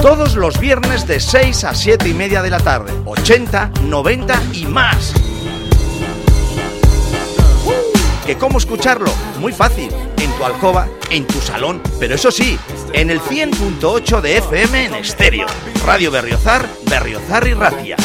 Todos los viernes de 6 a 7 y media de la tarde. 80, 90 y más. ¿Que cómo escucharlo? Muy fácil. En tu alcoba, en tu salón, pero eso sí, en el 100.8 de FM en estéreo. Radio Berriozar, Berriozar y Ratia.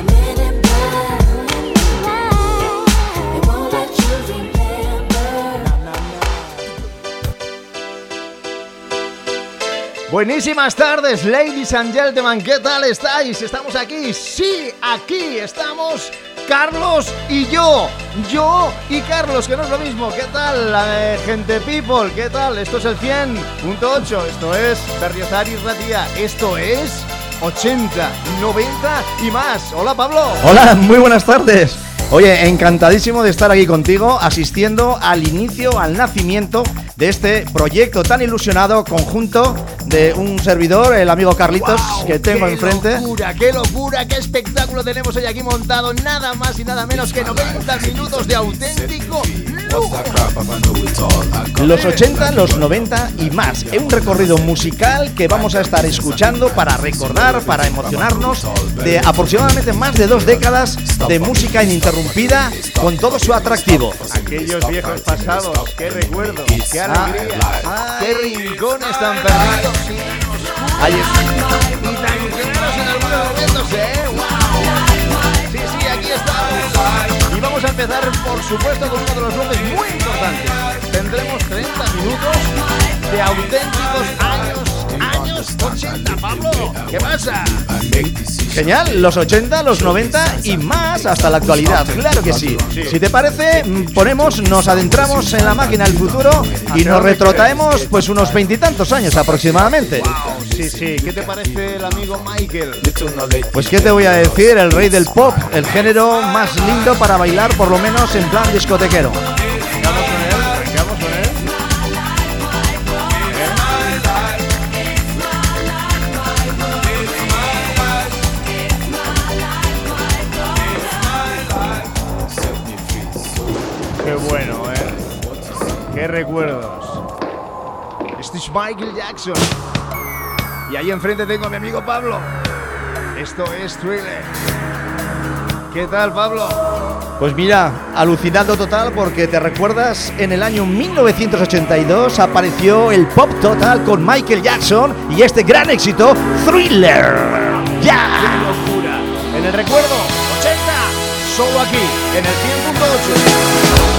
Buenísimas tardes, ladies and gentlemen, ¿qué tal estáis? ¿Estamos aquí? Sí, aquí estamos Carlos y yo y Carlos, que no es lo mismo. ¿Qué tal, gente people? ¿Qué tal? Esto es el 100.8, esto es Berriozar y Ratia, esto es 80, 90 y más. Hola, Pablo. Hola, muy buenas tardes. Oye, encantadísimo de estar aquí contigo, asistiendo al inicio, al nacimiento de este proyecto tan ilusionado, conjunto de un servidor, el amigo Carlitos, wow, que tengo enfrente. ¡Qué locura, qué espectáculo tenemos hoy aquí montado! Nada más y nada menos que 90 minutos de auténtico lujo. Los 80, los 90 y más. Es un recorrido musical que vamos a estar escuchando para recordar, para emocionarnos de aproximadamente más de 2 décadas de música ininterrumpida con todo su atractivo. Aquellos viejos pasados, qué recuerdos, qué alegría, qué rincones tan perdidos. Ahí está. Y tan claros en algunos momentos, ¡wow! Sí, aquí estamos. Y vamos a empezar, por supuesto, con uno de los bloques muy importantes. Tendremos 30 minutos de auténticos años 80, Pablo. ¿Qué pasa? Genial, los 80, los 90 y más hasta la actualidad, claro que sí. Si te parece, nos adentramos en la máquina del futuro y nos retrotraemos pues unos 20 y tantos años aproximadamente. Wow, sí. ¿Qué te parece el amigo Michael? Pues qué te voy a decir, el rey del pop, el género más lindo para bailar, por lo menos en plan discotequero. Vengamos con él. Qué bueno, qué recuerdos. Este es Michael Jackson. Y ahí enfrente tengo a mi amigo Pablo. Esto es Thriller. ¿Qué tal, Pablo? Pues mira, alucinando total, porque te recuerdas, en el año 1982 apareció el pop total con Michael Jackson y este gran éxito, Thriller. ¡Ya! ¡Qué locura! En el recuerdo, 80, solo aquí, en el 100.8.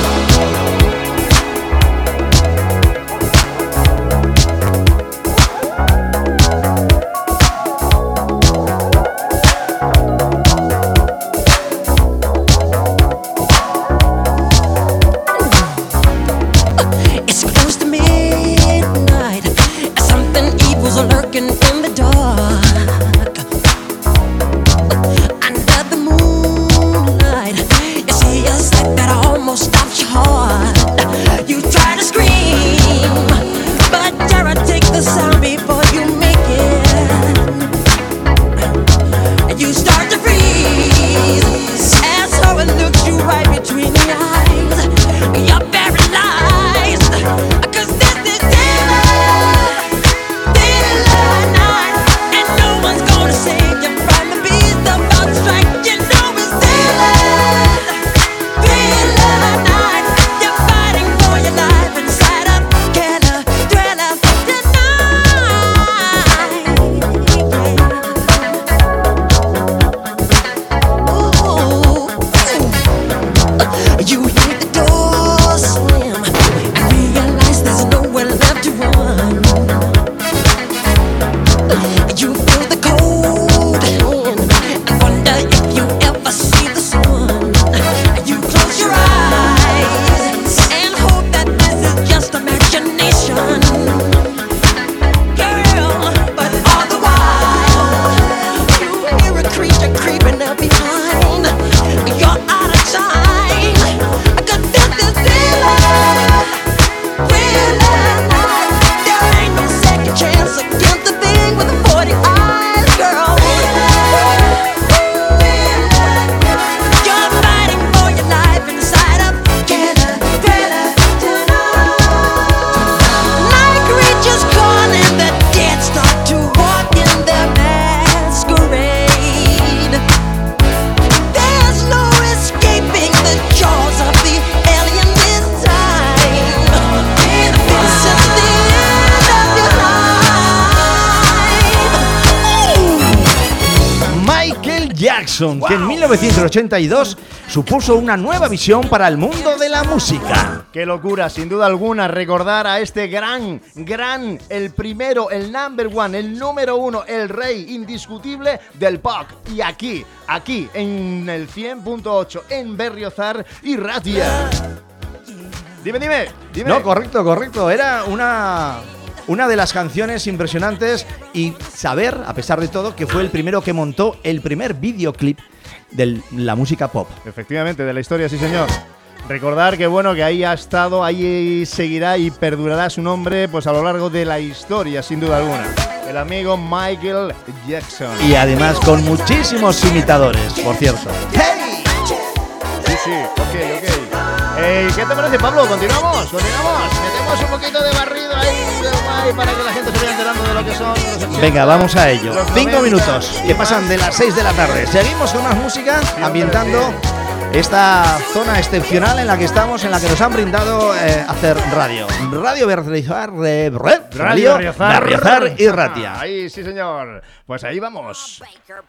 Now Jackson, que en 1982 supuso una nueva visión para el mundo de la música. Qué locura, sin duda alguna, recordar a este gran, el primero, el number one, el número uno, el rey indiscutible del pop. Y aquí, en el 100.8, en Berriozar y Ratia. Dime. No, correcto. Era una de las canciones impresionantes y saber, a pesar de todo, que fue el primero que montó el primer videoclip de la música pop. Efectivamente, de la historia, sí señor. Recordar que bueno, que ahí ha estado, ahí seguirá y perdurará su nombre pues a lo largo de la historia, sin duda alguna. El amigo Michael Jackson. Y además con muchísimos imitadores, por cierto. ¡Hey! Sí, ok. ¿Qué te parece, Pablo? ¿Continuamos? Metemos un poquito de barrido ahí para que la gente se vaya enterando de lo que son los 80. Venga, vamos a ello. 5 minutos que pasan de las 6 de la tarde. Seguimos con más música, ambientando esta zona excepcional en la que estamos, en la que nos han brindado hacer radio. Radio Berriozar y Ratia. Ahí, sí, señor. Pues ahí vamos.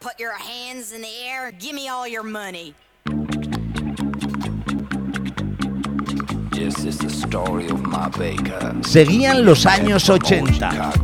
Seguían los años 80.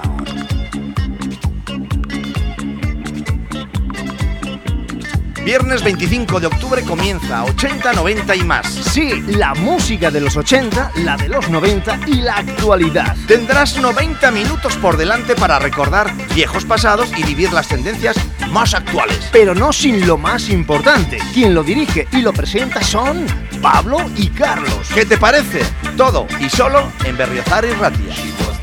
Viernes 25 de octubre comienza 80, 90 y más. Sí, la música de los 80, la de los 90 y la actualidad. Tendrás 90 minutos por delante para recordar viejos pasados y vivir las tendencias más actuales. Pero no sin lo más importante. Quien lo dirige y lo presenta son Pablo y Carlos. ¿Qué te parece? Todo y solo en Berriozar y Ratia.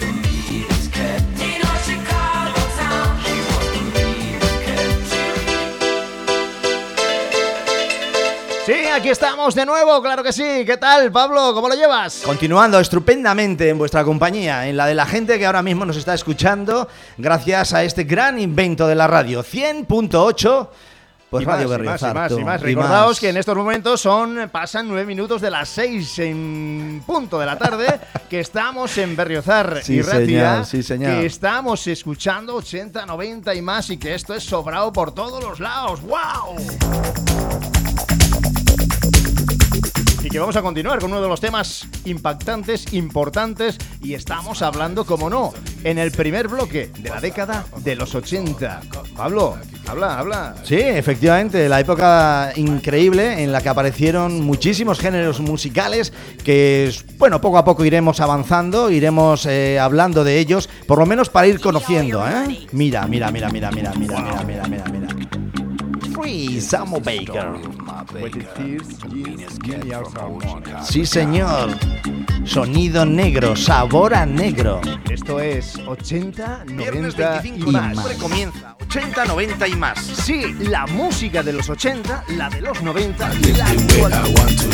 Sí, aquí estamos de nuevo, claro que sí. ¿Qué tal, Pablo? ¿Cómo lo llevas? Continuando estupendamente en vuestra compañía, en la de la gente que ahora mismo nos está escuchando, gracias a este gran invento de la radio 100.8. Pues Radio Berriozar. Y más. Recordaos que en estos momentos pasan 9 minutos de las 6 en punto de la tarde, que estamos en Berriozar y Ratia, sí, señor. Que estamos escuchando 80, 90 y más, y que esto es sobrado por todos los lados. ¡Wow! Y que vamos a continuar con uno de los temas impactantes, importantes, y estamos hablando, como no, en el primer bloque de la década de los 80. Pablo, habla. Sí, efectivamente, la época increíble en la que aparecieron muchísimos géneros musicales que, bueno, poco a poco iremos avanzando, iremos hablando de ellos, por lo menos para ir conociendo, ¿eh? Mira. Free Samo Baker. Sí, señor. Sonido negro, sabor a negro. Esto es 80, 90 Viernes 25 y más. Comienza 80, 90 y más. Sí, la música de los 80, la de los 90 y la actual.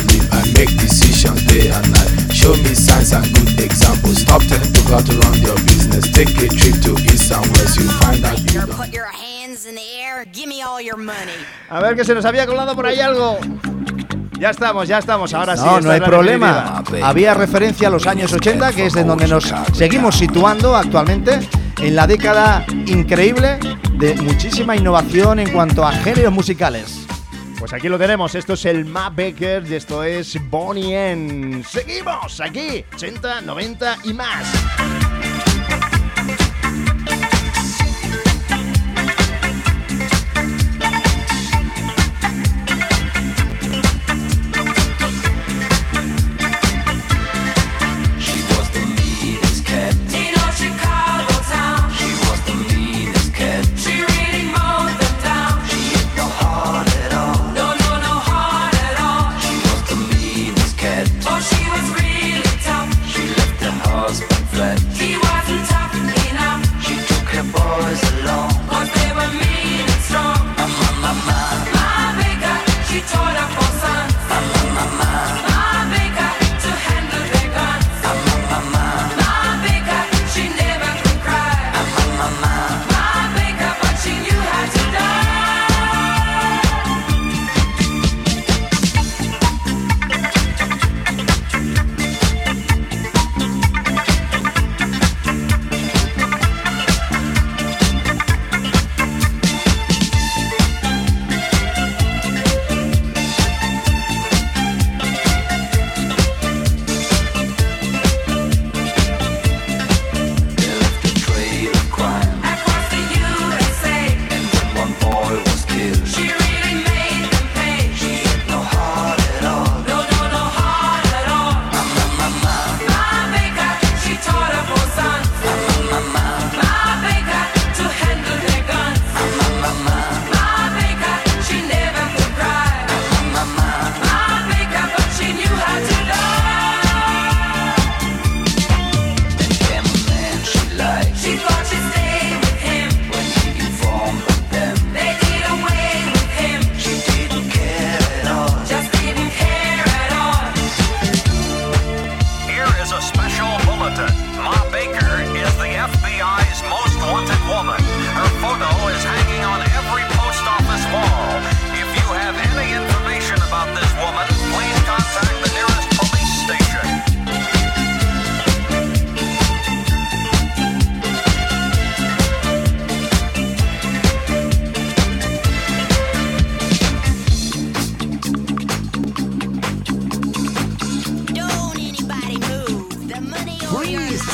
Show me signs and good examples. Stop telling people how to run their business. Take a trip to East and West. You find out you don't. Put your hands in the air. Give me all your money. A ver, que se nos había colado por ahí algo. Ya estamos. Ahora sí. No hay problema. Había referencia a los años 80, que es de donde nos seguimos situando actualmente, en la década increíble de muchísima innovación en cuanto a géneros musicales. Pues aquí lo tenemos, esto es el Matt Baker y esto es Bonnie M. Seguimos aquí, 80, 90 y más. She was really tough. She left the husband flat.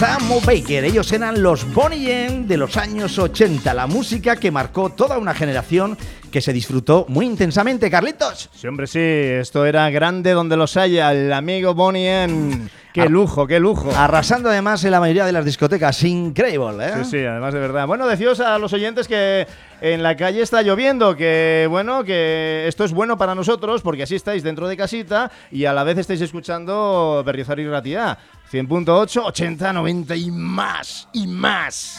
a Mo Baker. Ellos eran los Bonnie M de los años 80, la música que marcó toda una generación que se disfrutó muy intensamente. Carlitos. Sí, hombre, sí, esto era grande donde los haya, el amigo Bonnie M. ¡Qué lujo, qué lujo! Arrasando además en la mayoría de las discotecas. Increíble, ¿eh? Sí, sí, además de verdad. Bueno, decíos a los oyentes que en la calle está lloviendo, que bueno, que esto es bueno para nosotros porque así estáis dentro de casita y a la vez estáis escuchando Berriozar y Ratia. 100.8, 80, 90 y más, y más.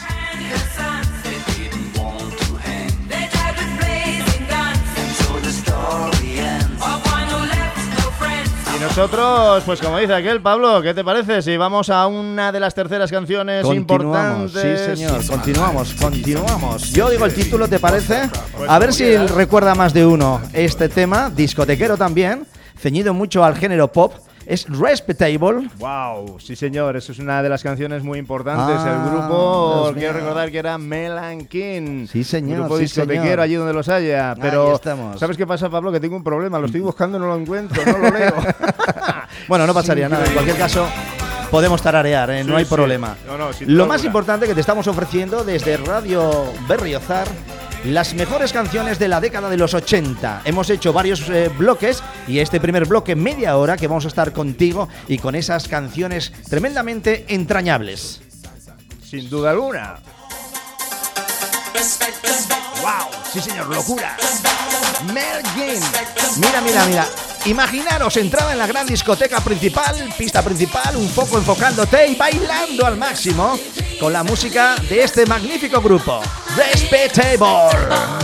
Y nosotros, pues como dice aquel, Pablo, ¿qué te parece si vamos a una de las terceras canciones importantes? Sí, señor, continuamos. Yo digo el título, ¿te parece? A ver si recuerda más de uno este tema, discotequero también, ceñido mucho al género pop. Es Respectable. Wow, sí señor, eso es una de las canciones muy importantes. El grupo, quiero recordar que era Melankin. Sí señor, grupo discotequero allí donde los haya. Pero, ¿sabes qué pasa, Pablo? Que tengo un problema, lo estoy buscando y no lo encuentro, no lo leo. Bueno, no pasaría nada, en cualquier caso podemos tararear, ¿eh? No hay problema. No, lo más importante que te estamos ofreciendo desde Radio Berriozar, las mejores canciones de la década de los 80. Hemos hecho varios bloques y este primer bloque, media hora, que vamos a estar contigo y con esas canciones tremendamente entrañables. Sin duda alguna. ¡Wow! Sí, señor, locura. Mel Gibson. Mira. Imaginaros, entrada en la gran discoteca principal, pista principal, un foco enfocándote y bailando al máximo con la música de este magnífico grupo, Respectable.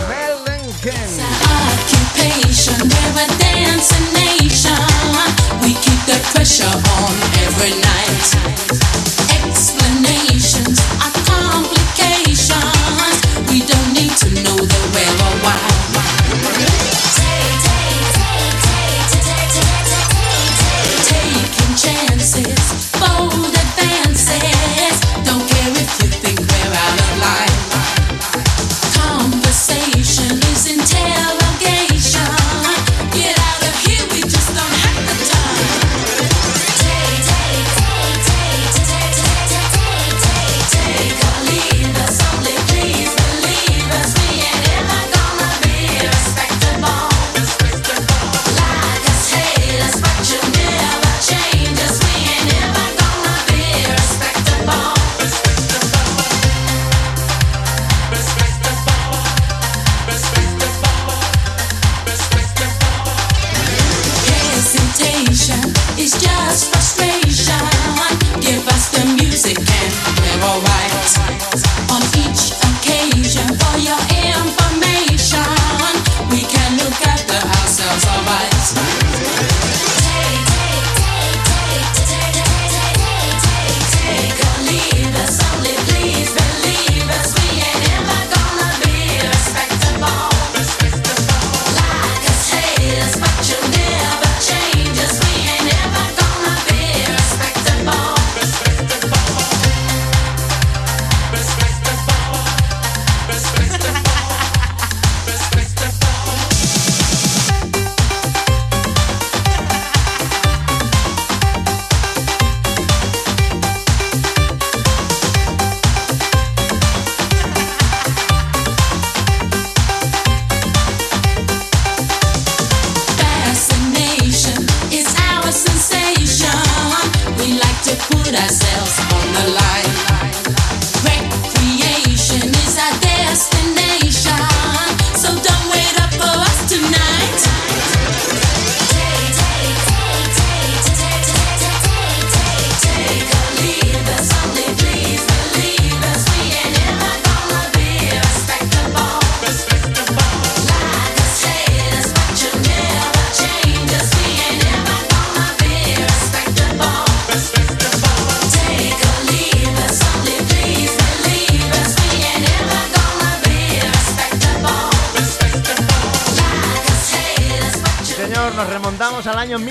Nos remontamos al año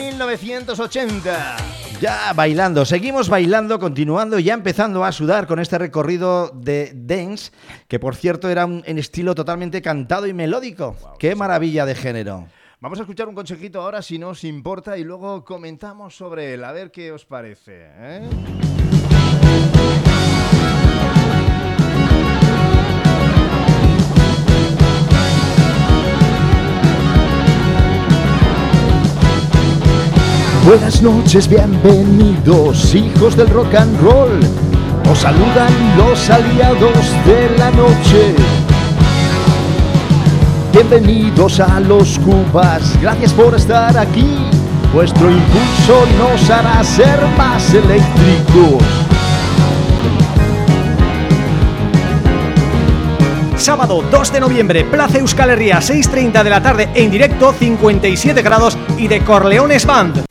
1980. Ya bailando, seguimos bailando, continuando, ya empezando a sudar con este recorrido de dance, que por cierto era en estilo totalmente cantado y melódico. Wow, ¡qué maravilla de género! Vamos a escuchar un consejito ahora, si no os importa, y luego comentamos sobre él. A ver qué os parece, ¿eh? Buenas noches, bienvenidos, hijos del rock and roll. Os saludan los aliados de la noche. Bienvenidos a los Cubas, gracias por estar aquí. Vuestro impulso nos hará ser más eléctricos. Sábado 2 de noviembre, Plaza Euskal Herria, 6:30 de la tarde, en directo, 57 grados y de Corleones Band.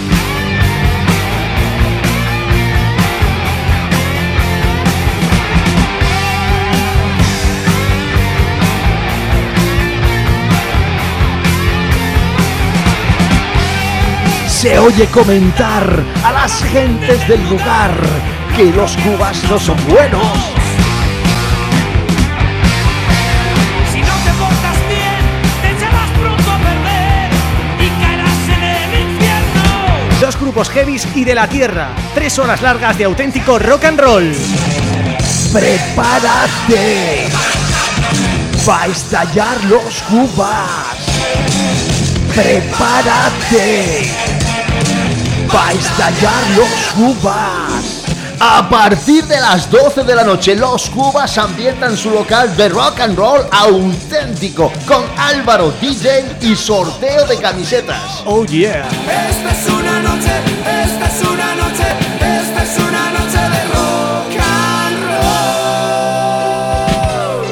Se oye comentar a las gentes del lugar que los Cubas no son buenos. Si no te portas bien, te echarás pronto a perder y caerás en el infierno. Dos grupos heavies y de la tierra, 3 horas largas de auténtico rock and roll. ¡Prepárate! ¡Va a estallar los Cubas! ¡Prepárate! ¡Va a estallar los Cubas! A partir de las 12 de la noche, los Cubas ambientan su local de rock and roll auténtico con Álvaro DJ y sorteo de camisetas. Oh yeah. Esta es una noche, esta es una noche, esta es una noche de rock and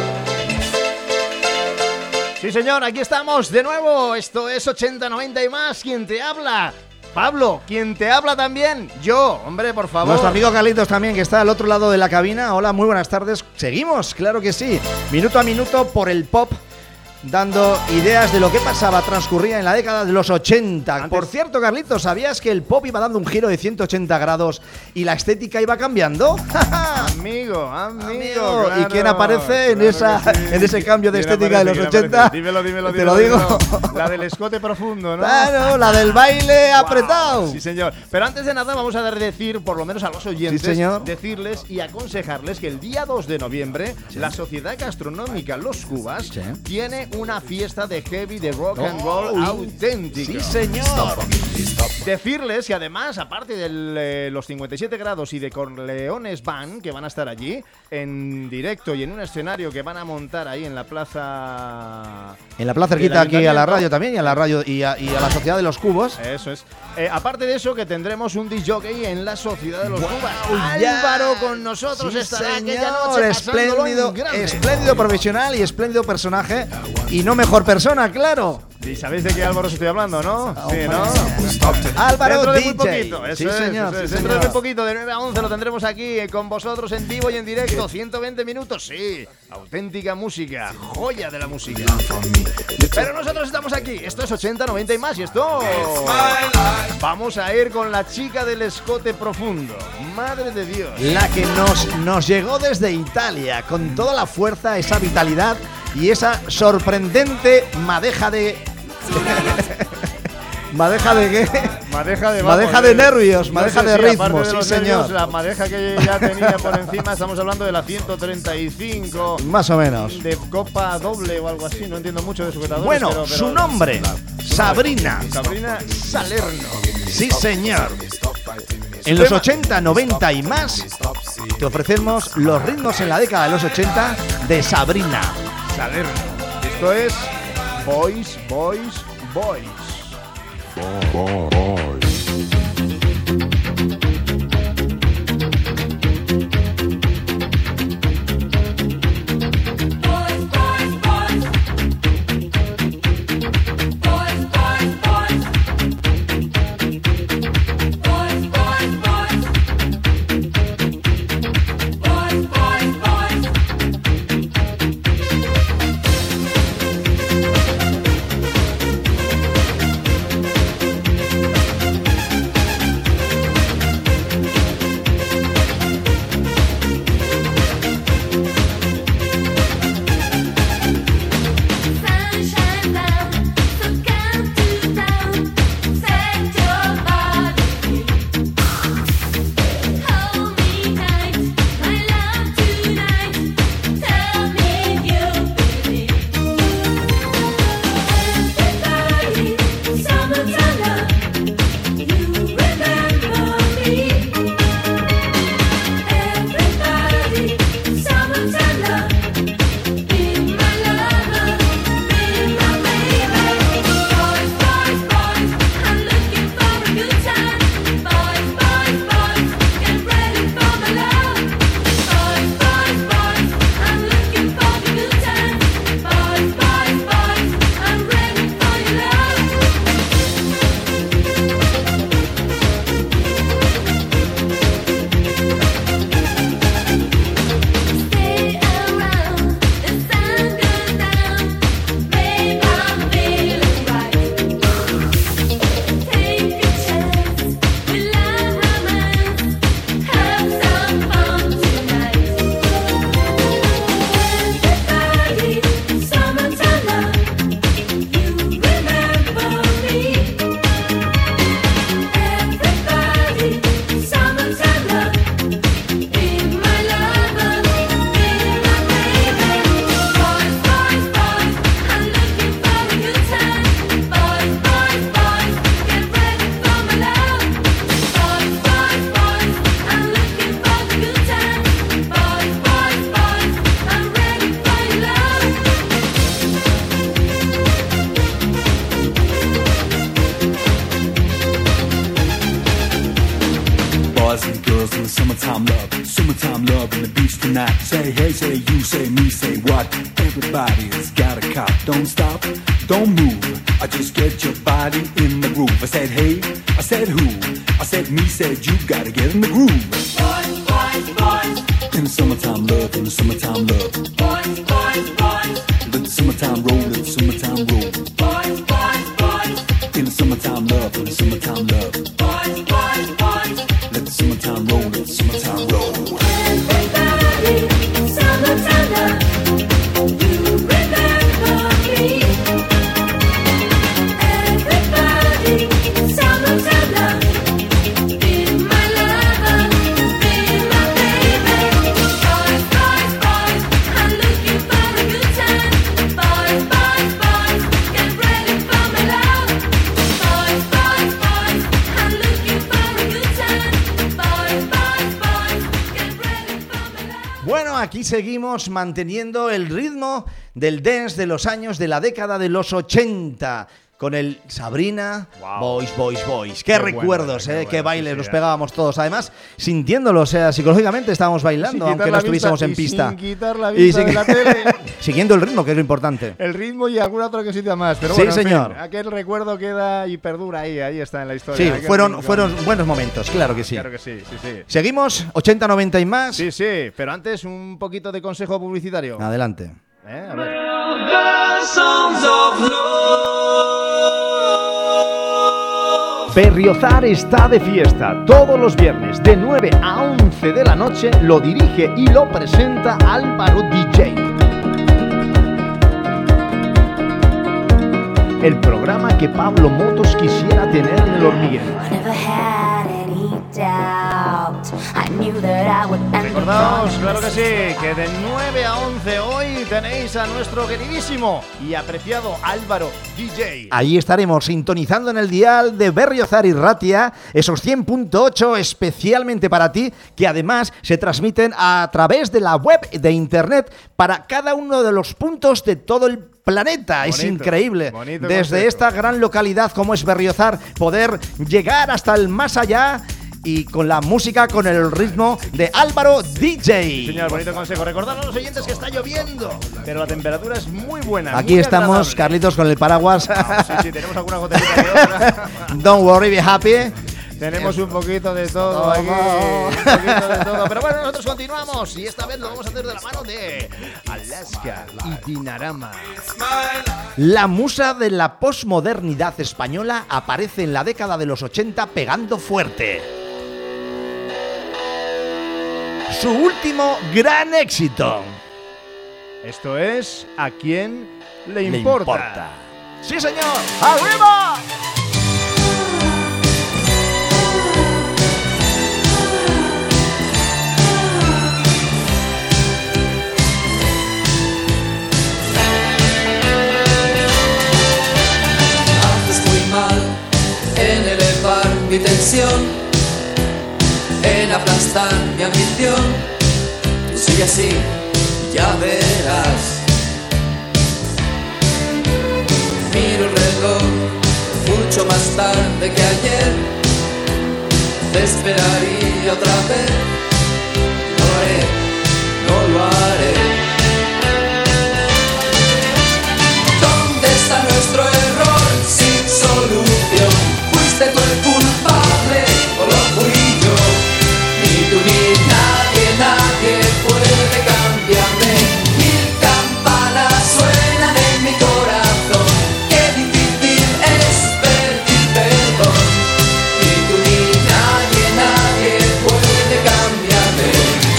roll. Sí, señor, aquí estamos de nuevo. Esto es 80, 90 y más. ¿Quién te habla? Pablo. ¿Quién te habla también? Yo. Hombre, por favor. Nuestro amigo Carlitos también, que está al otro lado de la cabina. Hola, muy buenas tardes. Seguimos, claro que sí. Minuto a minuto por el pop, dando ideas de lo que pasaba, transcurría en la década de los 80. Por cierto, Carlitos, ¿sabías que el pop iba dando un giro de 180 grados y la estética iba cambiando? Amigo. Amigo, ¿y claro, quién aparece en claro que sí. en ese cambio de ¿Quién estética de los aparece? 80? Dímelo. Te lo digo. La del escote profundo, ¿no? Claro, la del baile apretado. Sí, señor. Pero antes de nada vamos a decir, por lo menos a los oyentes, Sí, señor. decirles y aconsejarles que el día 2 de noviembre la Sociedad Gastronómica Los Cubas Sí. tiene una fiesta de heavy, de rock and roll auténtica. Sí, señor. Decirles que además, aparte de los 57 grados y de Corleones Band, que van a estar allí en directo y en un escenario que van a montar ahí en la plaza... En la plaza cerquita aquí a la radio también, y a la radio y a la Sociedad de los Cubos. Eso es. Aparte de eso, que tendremos un disc jockey en la Sociedad de los Cubas. ya. Álvaro con nosotros Sí, estará aquella señor, noche pasándolo en espléndido, grande. espléndido profesional y espléndido personaje y no mejor persona, claro. Y sabéis de qué Álvaro os estoy hablando, ¿no? Sí, ¿no? Álvaro Dentro de DJ. muy poquito, eso sí, es, señor, eso es. sí, Dentro de señor. muy poquito, de 9 a 11 lo tendremos aquí con vosotros en vivo y en directo. 120 minutos, sí. Auténtica música, joya de la música. Pero nosotros estamos aquí. Esto es 80, 90 y más. Y esto... Vamos a ir con la chica del escote profundo. Madre de Dios. La que nos llegó desde Italia con toda la fuerza, esa vitalidad y esa sorprendente madeja de... ¿Madeja de qué? Madeja de, Madeja de nervios, madeja de ritmo, aparte de sí, los señor. nervios, la madeja que ya tenía por encima, estamos hablando de la 135 Más o menos. de copa doble o algo así, no entiendo mucho de sujetadores. Bueno, pero su nombre, Sabrina. Sabrina Salerno. Sí, señor. En los 80, 90 y más, te ofrecemos los ritmos en la década de los 80 de Sabrina. Salerno. Esto es Boys, Boys, Boys. not. Say hey, say you, say me, say what? Everybody's got a cop. Don't stop, don't move. I just get your body in the groove. I said hey, I said who? I said me, said you. Gotta get in the groove. Boys, boys, boys. In the summertime love, in the summertime love. Boys, boys, boys. Let the summertime roll, let the summertime roll. Boys, boys, boys. In the summertime love, in the summertime love. Boys, boys, boys. Let the summertime roll, let the summertime roll. Everybody, summertime love. You remember me. Everybody, summertime love. Be my lover, be my baby. Boys, boys, boys, I'm looking for a good time. Boys, boys, boys, get ready for my love. Boys, boys, boys, I'm looking for a good time. Boys, boys, boys, get ready for my love. Bueno, aquí seguimos manteniendo el ritmo del dance de los años de la década de los 80. Con el Sabrina, Wow. Boys, Boys, Boys. Qué Qué recuerdos, bueno, qué qué bueno, bailes sí, nos sí, pegábamos todos. Además, sintiéndolo, o sea, psicológicamente estábamos bailando, Sin aunque quitar no la estuviésemos vista en y pista. sin quitar la Y vista sin- de la tele. Siguiendo el ritmo, que es lo importante. El ritmo y alguna otra cosita más. Pero Sí, bueno, en fin, señor. aquel recuerdo queda y perdura ahí está en la historia. Sí, Aquel fueron rincón. buenos momentos, claro que sí. Claro que sí, sí, sí. Seguimos, 80, 90 y más. Sí, sí, pero antes un poquito de consejo publicitario. Adelante. A ver. Berriozar está de fiesta todos los viernes de 9 a 11 de la noche. Lo dirige y lo presenta Álvaro DJ. El programa que Pablo Motos quisiera tener en el hormiguero. Never had any doubt. I knew that I would end Recordaos, claro que sí, que de 9 a 11 hoy tenéis a nuestro queridísimo y apreciado Álvaro DJ. Ahí estaremos sintonizando en el dial de Berriozar y Ratia, esos 100.8 especialmente para ti, que además se transmiten a través de la web de internet para cada uno de los puntos de todo el planeta. Es Bonito, increíble. bonito Desde concepto. esta gran localidad como es Berriozar, poder llegar hasta el más allá y con la música, con el ritmo de Álvaro DJ. Señor, bonito consejo. Recordad a los oyentes que está lloviendo, pero la temperatura es muy buena. Aquí muy estamos, agradable. Carlitos, con el paraguas. Sí, sí, tenemos alguna gotellita que otra. Don't worry, be happy. Tenemos un poquito de todo aquí, un poquito de todo. Pero bueno, nosotros continuamos y esta vez lo vamos a hacer de la mano de Alaska y Dinarama. La musa de la posmodernidad española aparece en la década de los 80 pegando fuerte. Su último gran éxito. Esto es ¿A quién le importa? ¡Sí, señor! ¡Arriba! Haces muy mal en elevar mi tensión, en aplastar mi ambición. Tú sigue así, ya verás. Miro el reloj mucho más tarde que ayer. Te esperaría otra vez. No lo haré, no lo haré. ¿Dónde está nuestro error sin solución? Fuiste tú el culpable o lo fui yo. Ni tú ni nadie, nadie puede cambiarme. Mil campanas suenan en mi corazón. Qué difícil es pedir perdón. Ni tú ni nadie, nadie puede cambiarme.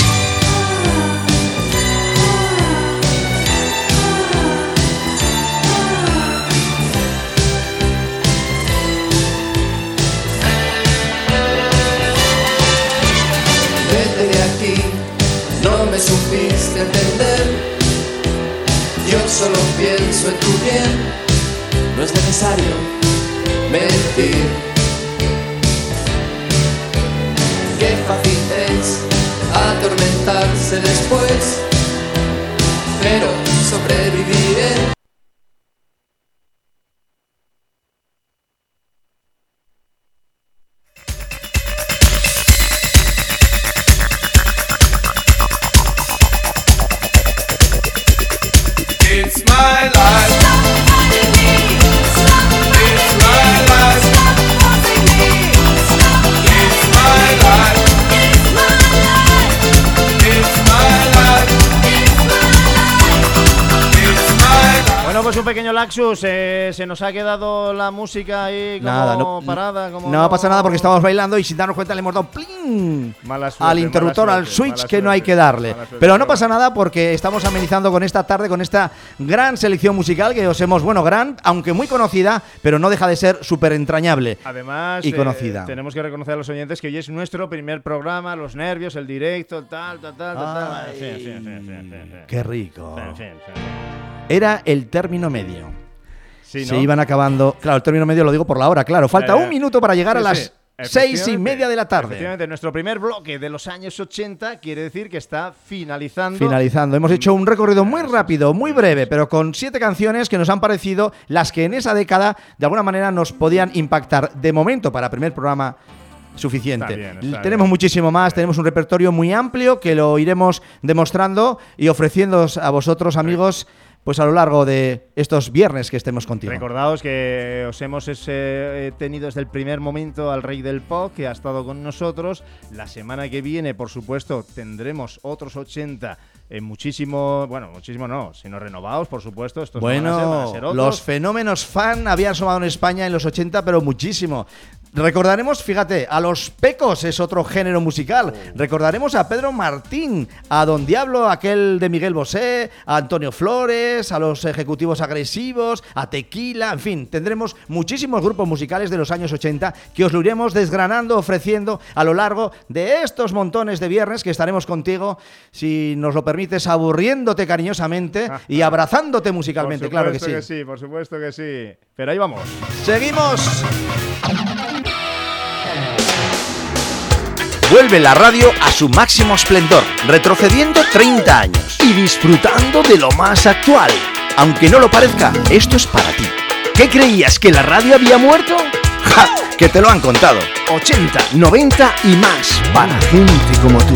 Vete de aquí, no me supiste entender. Yo solo pienso en tu bien, no es necesario mentir. Qué fácil es atormentarse después, pero sobreviviré. Bueno, pues un pequeño laxus. Se nos ha quedado la música ahí como Nada, no- parada. Como No pasa nada porque estamos bailando y sin darnos cuenta le hemos dado ¡plin! Mala suerte, al interruptor, mala al suerte, switch mala que no hay suerte, que darle. mala suerte, Pero no pasa nada porque estamos amenizando con esta tarde, con esta gran selección musical que os hemos, bueno, gran, aunque muy conocida, pero no deja de ser súper entrañable. Además, y conocida. Tenemos que reconocer a los oyentes que hoy es nuestro primer programa, los nervios, el directo, el tal. Ay, Sí. qué rico. Sí. Era el término medio. Sí, Se ¿no? iban acabando. Claro, el término medio lo digo por la hora, claro. Falta un minuto para llegar a Sí, las sí. 6:30 de la tarde. Efectivamente, nuestro primer bloque de los años 80 quiere decir que está finalizando. Finalizando. Hemos hecho un recorrido muy rápido, muy breve, pero con 7 canciones que nos han parecido las que en esa década de alguna manera nos podían impactar. De momento, para primer programa, suficiente. Está Tenemos bien. muchísimo más, tenemos un repertorio muy amplio que lo iremos demostrando y ofreciéndoos a vosotros, amigos, pues a lo largo de estos viernes que estemos contigo. Recordaos que os hemos tenido desde el primer momento al rey del pop que ha estado con nosotros. La semana que viene, por supuesto, tendremos otros 80 muchísimo no, sino renovados, por supuesto. Estos no van a Bueno, ser otros. los fenómenos fan habían asomado en España en los 80, pero muchísimo. Recordaremos, fíjate, a los Pecos, es otro género musical. Recordaremos a Pedro Martín, a Don Diablo, aquel de Miguel Bosé, a Antonio Flores, a los Ejecutivos Agresivos, a Tequila, en fin, tendremos muchísimos grupos musicales de los años 80 que os lo iremos desgranando, ofreciendo a lo largo de estos montones de viernes que estaremos contigo, si nos lo permites, aburriéndote cariñosamente y abrazándote musicalmente, claro que sí. Por supuesto que sí. Pero ahí vamos. ¡Seguimos! Vuelve la radio a su máximo esplendor, retrocediendo 30 años y disfrutando de lo más actual. Aunque no lo parezca, esto es para ti. ¿Qué creías, que la radio había muerto? ¡Ja! Que te lo han contado. 80, 90 y más para gente como tú.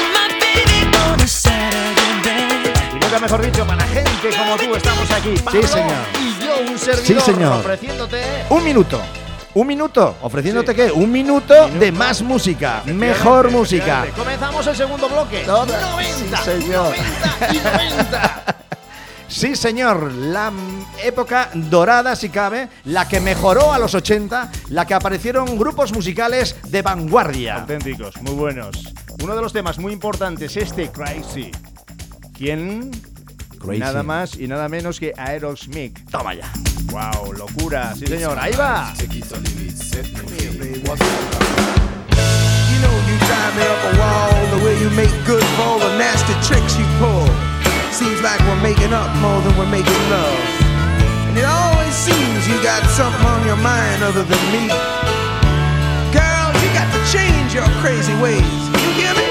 Y nunca mejor dicho, para gente como tú estamos aquí. Pablo señor. Y yo, un servidor, Sí, señor. ofreciéndote. Un minuto, ofreciéndote Sí. ¿qué? Un minuto de más música, mejor música. Comenzamos el segundo bloque. 90, Sí, señor. 90 y 90. Sí, señor, la época dorada, si cabe, la que mejoró a los 80, la que aparecieron grupos musicales de vanguardia. Auténticos, muy buenos. Uno de los temas muy importantes, Crazy. ¿Quién? Crazy. Nada más y nada menos que Aerosmith. Toma ya. Wow, locura. Sí, señor, ahí va. Take it or leave it, set me free. What's You know you drive me up a wall, the way you make good for all the nasty tricks you pull. Seems like we're making up more than we're making love. And it always seems you got something on your mind other than me. Girl, you got to change your crazy ways. You hear me?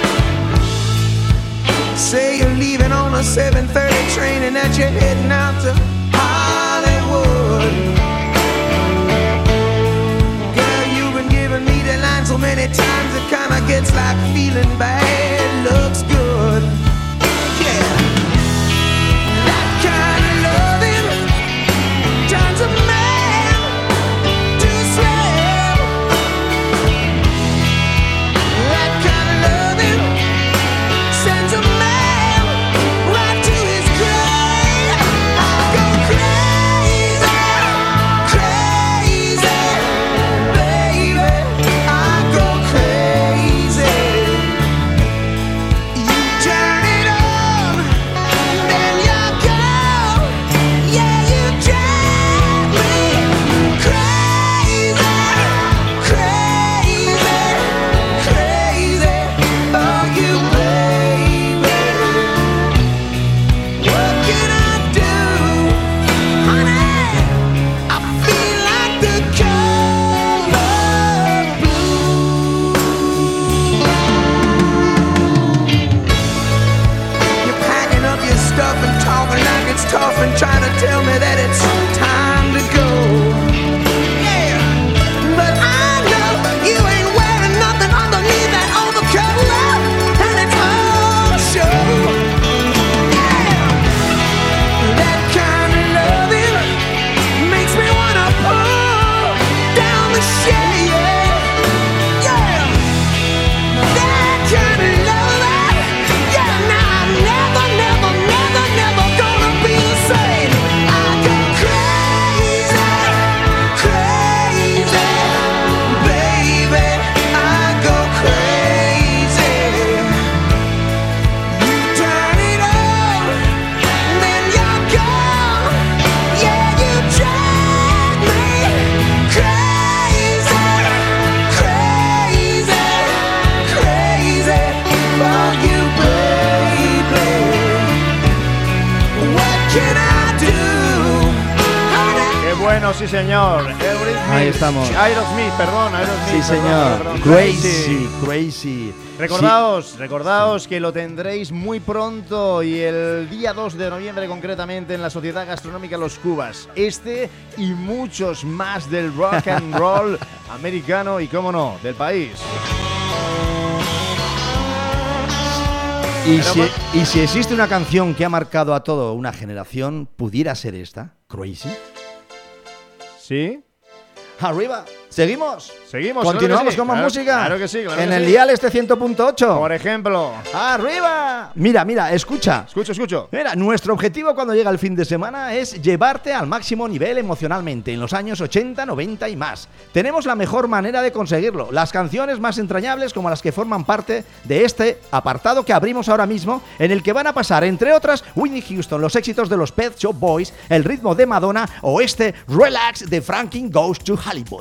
Say you're leaving on a 7:30 train and that you're heading out to Hollywood. Girl, you've been giving me the line so many times it kinda gets like feeling bad looks good. Yeah, that kind of loving turns a man to a slave. That kind of loving sends a man right to his grave. I go crazy, crazy, baby. I go crazy. You turn it on, then you go. Yeah, you drive me crazy, crazy, crazy. Oh, you baby. What can I do, honey? I feel like the color blue. You're packing up your stuff and talking like it's tough and trying to tell me that it's time to go. Yeah, but I know you ain't wearing nothing underneath that overcoat, and it's all show. Yeah, that kind of loving makes me wanna pull down the shade. Yeah, that kind of loving. Yeah, now I'm never, never, never, never gonna be the same. can I do? Qué bueno, sí señor. Eurythmics. Ahí estamos. Aerosmith, perdón. Sí, señor. Perdón. Crazy. Recordaos que lo tendréis muy pronto y el día 2 de noviembre concretamente en la Sociedad Gastronómica Los Cubas. Este y muchos más del rock and roll americano y, cómo no, del país. Y si existe una canción que ha marcado a toda una generación, ¿pudiera ser esta? Crazy. ¿Sí? Arriba. ¿Seguimos? Seguimos. Continuamos claro con más música. Claro que sí. Claro en que el sí. dial este 100.8. Por ejemplo. ¡Arriba! Mira, escucha. Escucho. Mira, nuestro objetivo cuando llega el fin de semana es llevarte al máximo nivel emocionalmente en los años 80, 90 y más. Tenemos la mejor manera de conseguirlo. Las canciones más entrañables como las que forman parte de este apartado que abrimos ahora mismo, en el que van a pasar, entre otras, Whitney Houston, los éxitos de los Pet Shop Boys, el ritmo de Madonna o este Relax de Franklin Goes to Hollywood.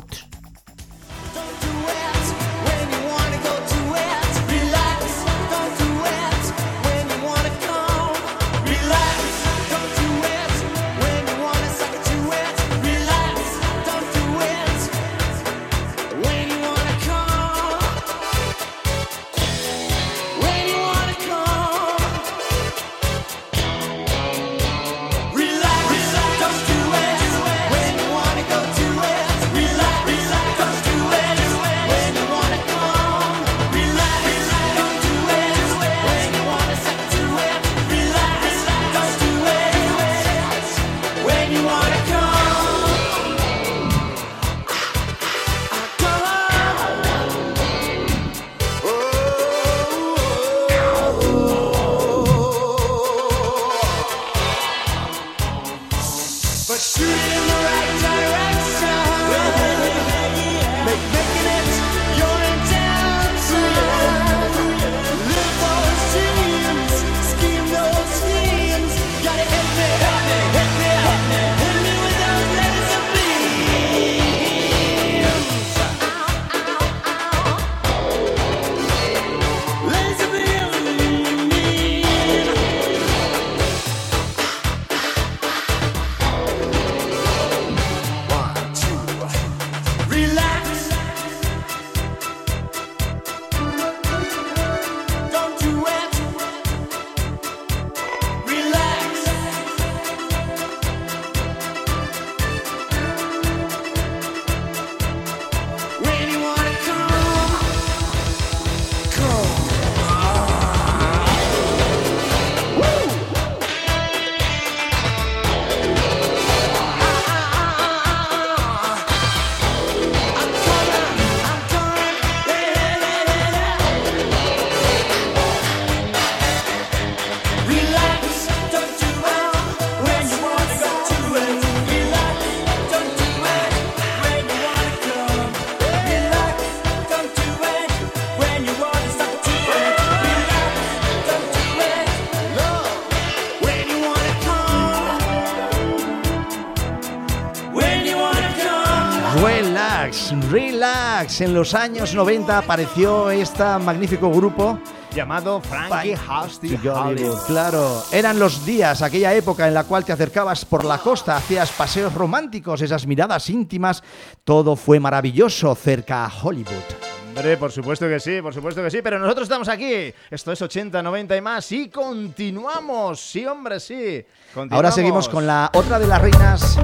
Relax. En los años 90 apareció este magnífico grupo llamado Frankie Husty Hollywood. Claro, eran los días, aquella época en la cual te acercabas por la costa, hacías paseos románticos, esas miradas íntimas, todo fue maravilloso cerca a Hollywood. Hombre, por supuesto que sí, pero nosotros estamos aquí. Esto es 80, 90 y más y continuamos. Sí, hombre, sí. Continuamos. Ahora seguimos con la otra de las reinas.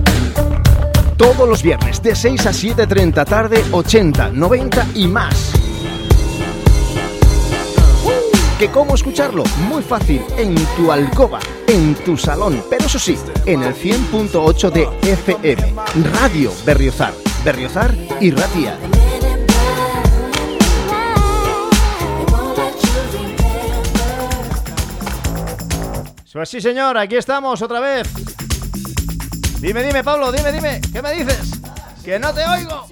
Todos los viernes de 6 a 7:30 tarde, 80, 90 y más. ¿Que cómo escucharlo? Muy fácil, en tu alcoba, en tu salón, pero eso sí, en el 100.8 de FM. Radio Berriozar, Berriozar y Ratia. Pues sí, señor, aquí estamos otra vez. Dime, Pablo, dime, ¿qué me dices? ¡Que no te oigo!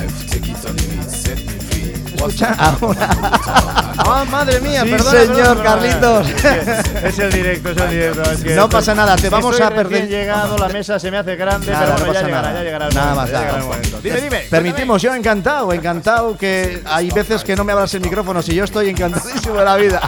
Escucha ahora. ¡Oh, madre mía! Sí, perdona, señor, Carlitos. Es el directo. Es que no pasa nada, te vamos a perder. Llegado, la mesa se me hace grande, nada, pero bueno, no ya llegará el nada momento. más, El momento. Dime. Permitimos, yo encantado, que hay veces que no me abras el micrófono, si yo estoy encantadísimo de la vida.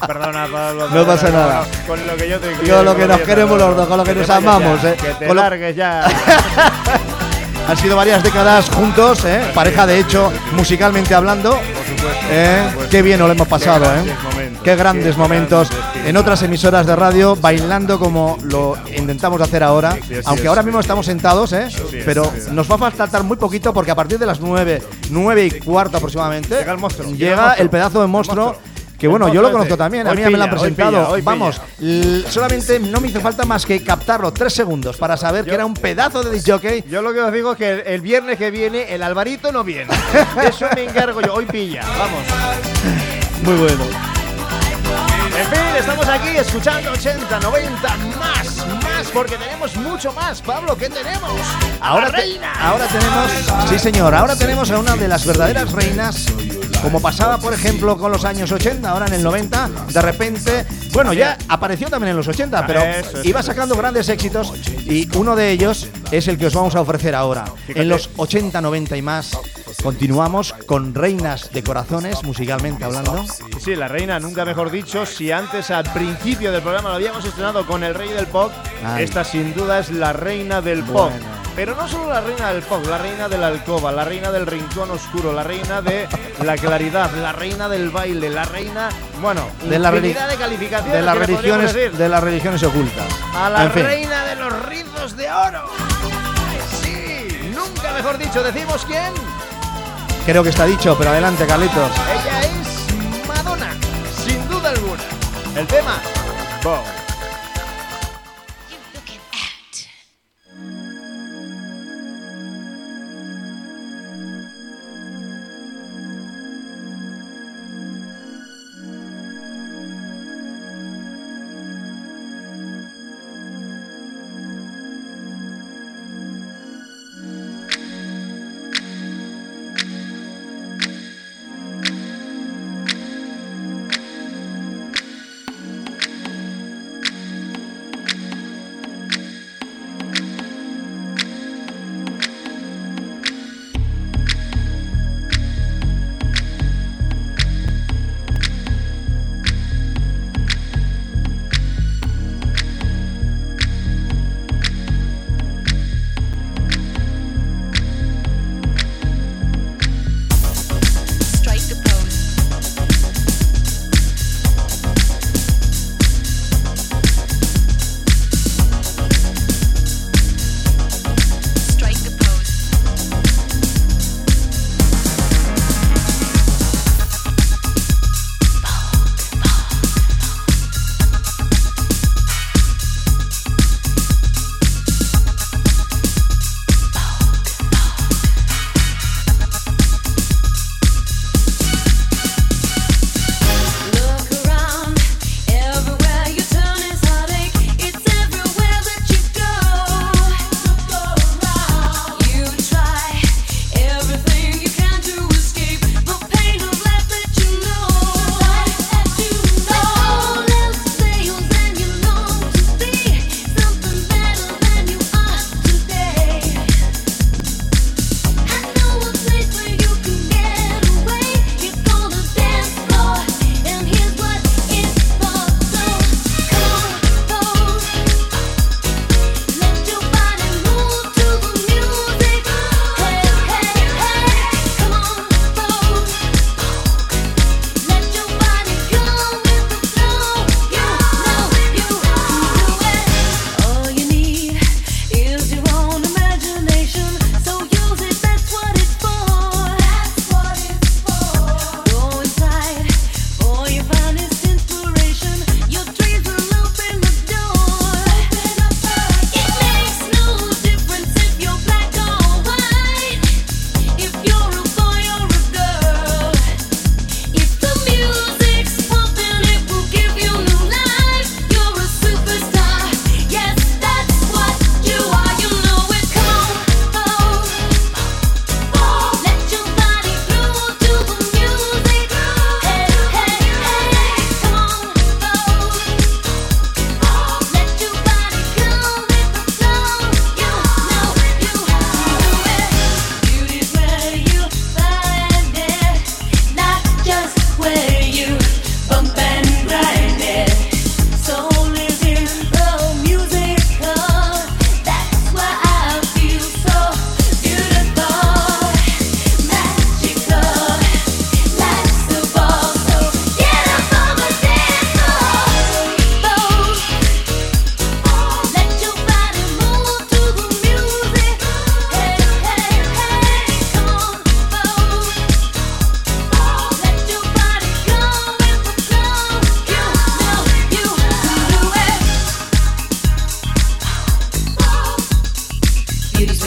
Perdona, Pablo. No pasa nada. Con lo que yo te Con lo que nos queremos los dos, con lo que nos amamos, Que te Con lo- largues ya. Han sido varias décadas juntos, pareja de hecho, musicalmente hablando. Qué bien nos lo hemos pasado, Qué grandes momentos. En otras emisoras de radio, bailando como lo intentamos hacer ahora. Aunque ahora mismo estamos sentados, pero nos va a faltar muy poquito porque a partir de las 9:15 aproximadamente, Llega el monstruo. llega el pedazo de monstruo. Que bueno, yo lo conozco también, a Hoy mí ya me lo han pilla, hoy presentado. pilla, hoy Vamos, solamente no me hizo falta más que captarlo 3 segundos para saber que era un pedazo de disc jockey. Yo lo que os digo es que el viernes que viene el Alvarito no viene. De eso me encargo yo. Hoy pilla. Vamos. Muy bueno. En fin, estamos aquí escuchando 80, 90, más, porque tenemos mucho más. Pablo, ¿qué tenemos? Ahora tenemos, sí señor, ahora tenemos a una de las verdaderas reinas, como pasaba por ejemplo con los años 80, ahora en el 90, de repente, bueno, ya apareció también en los 80, pero Eso, iba sacando grandes éxitos y uno de ellos es el que os vamos a ofrecer ahora. Fíjate. En los 80, 90 y más, continuamos con reinas de corazones, musicalmente hablando. Sí, la reina, nunca mejor dicho. Si antes al principio del programa lo habíamos estrenado con el rey del pop, Ay. esta sin duda es la reina del pop. Bueno. Pero no solo la reina del pop, la reina de la alcoba, la reina del rincón oscuro, la reina de la claridad, la reina del baile, la reina, bueno, De la infinidad de calificaciones de las que le podríamos religiones, decir. de las religiones ocultas. A la En fin. reina de los rizos de oro. Sí, nunca mejor dicho, decimos quién. Creo que está dicho, pero adelante, Carlitos. Ella es Madonna, sin duda alguna. El tema, Bow.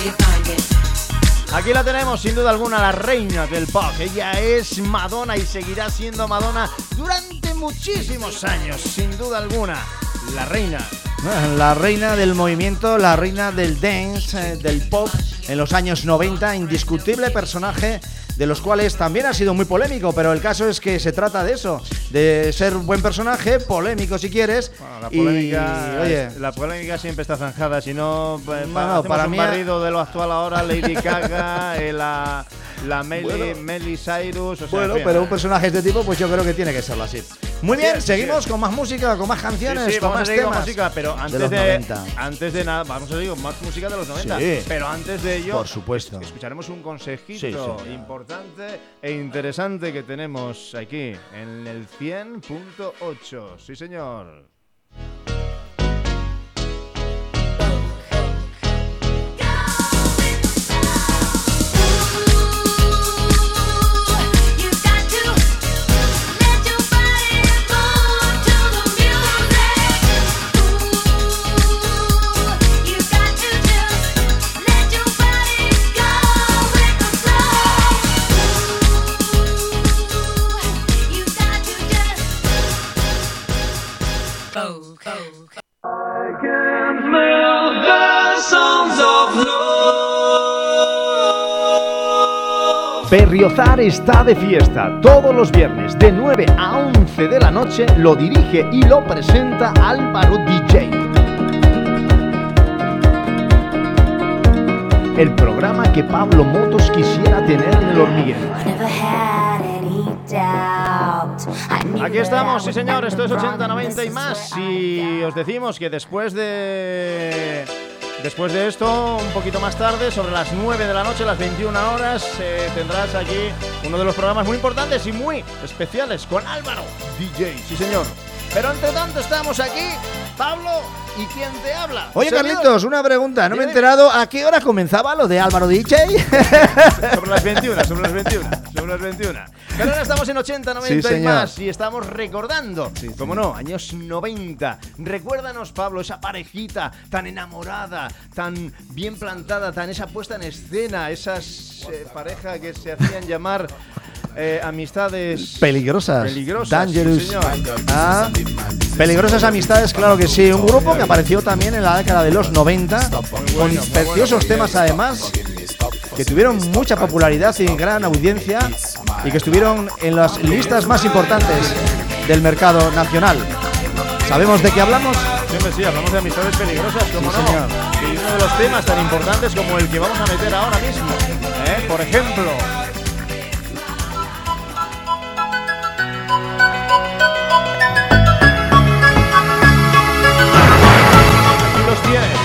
you find it. Aquí la tenemos, sin duda alguna, la reina del pop. Ella es Madonna y seguirá siendo Madonna durante muchísimos años, sin duda alguna. La reina. La reina del movimiento, la reina del dance, del pop en los años 90, indiscutible personaje de los cuales también ha sido muy polémico, pero el caso es que se trata de eso, de ser un buen personaje, polémico si quieres. Bueno, la polémica, oye, la polémica siempre está zanjada, si no, para un mí barrido de lo actual ahora, Lady Gaga, la Miley Cyrus, o sea, bueno, en fin, pero un personaje de este tipo, pues yo creo que tiene que serlo así. Muy bien, seguimos con más música, con más canciones, sí, con vamos más a seguir con temas. música, pero antes de nada, vamos a seguir con más música de los 90. Sí. Pero antes de ello, Por supuesto. escucharemos un consejito Sí. importante e interesante que tenemos aquí en el 100.8. Sí, señor. Berriozar está de fiesta todos los viernes de 9 a 11 de la noche. Lo dirige y lo presenta Álvaro DJ. El programa que Pablo Motos quisiera tener en el hormiguero. Aquí estamos, sí señor, esto es 80, 90 y más. Y os decimos que después de esto, un poquito más tarde, sobre las 9 de la noche, las 21 horas, tendrás aquí uno de los programas muy importantes y muy especiales con Álvaro DJ, sí señor. Pero entre tanto estamos aquí, Pablo, ¿y quién te habla? Oye, Servidor. Carlitos, una pregunta, no me he enterado a qué hora comenzaba lo de Álvaro DJ. Sobre las 21. Pero ahora estamos en 80, 90 Sí, y señor. más y estamos recordando, como no, años 90. Recuérdanos, Pablo, esa parejita tan enamorada, tan bien plantada, tan esa puesta en escena, esas parejas que se hacían llamar amistades Peligrosas. Dangerous. sí, señor. Peligrosas amistades, claro que sí. Un grupo que apareció también en la década de los 90, con preciosos temas además, que tuvieron mucha popularidad y gran audiencia y que estuvieron en las listas más importantes del mercado nacional. ¿Sabemos de qué hablamos? Siempre sí, hablamos de amistades peligrosas, como Sí, no. señor. Y uno de los temas tan importantes como el que vamos a meter ahora mismo. Por ejemplo. Aquí los tienes.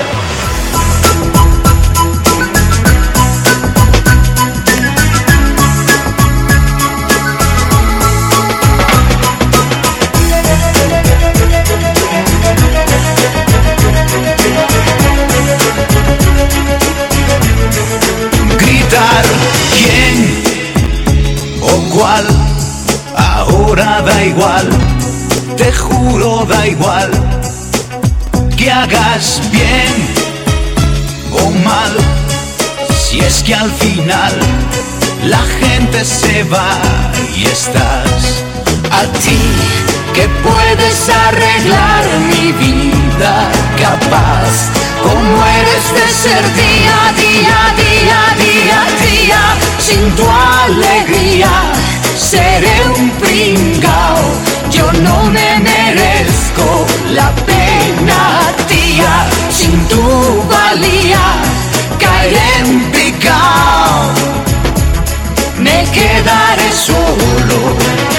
Gritar quién o cuál, ahora da igual, te juro da igual, que hagas bien o mal, si es que al final la gente se va y estás a ti, que puedes arreglar mi vida, capaz como eres de ser día a día, día a día, día, sin tu alegría seré un pringao, yo no me merezco la pena, tía, sin tu valía caeré en picao, me quedaré solo.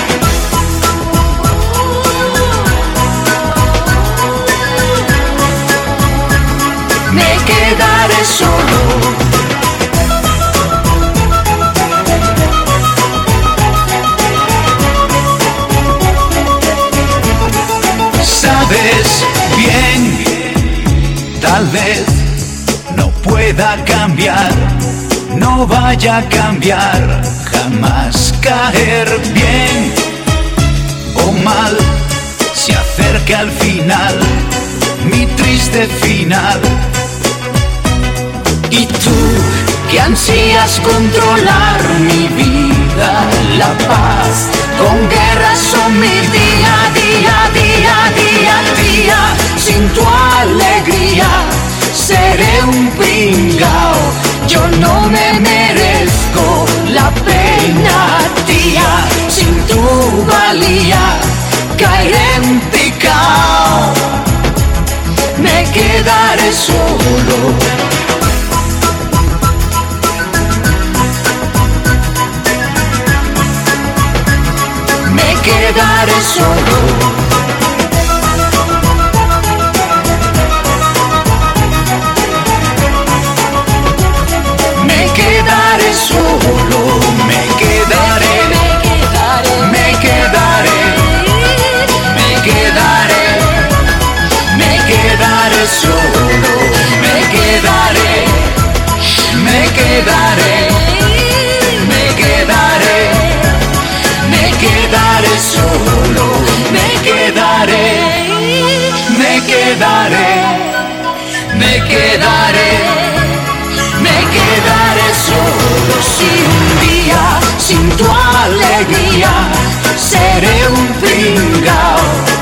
Me quedaré solo. Sabes bien, tal vez no pueda cambiar, no vaya a cambiar, jamás caer bien o mal, se acerca al final, mi triste final. Y Decías controlar mi vida, la paz, con guerras son mi día, día, día, día, día. Sin tu alegría seré un pringao. Yo no me merezco la pena, tía. Sin tu valía caeré en picao. Me quedaré solo. Me quedaré solo. Me quedaré solo. Me quedaré. Me quedaré. Me quedaré. Me quedaré solo. Me quedaré. Me quedaré. Me quedaré. Me quedaré solo, me quedaré, me quedaré, me quedaré, me quedaré solo. Si un día sin tu alegría seré un pringao.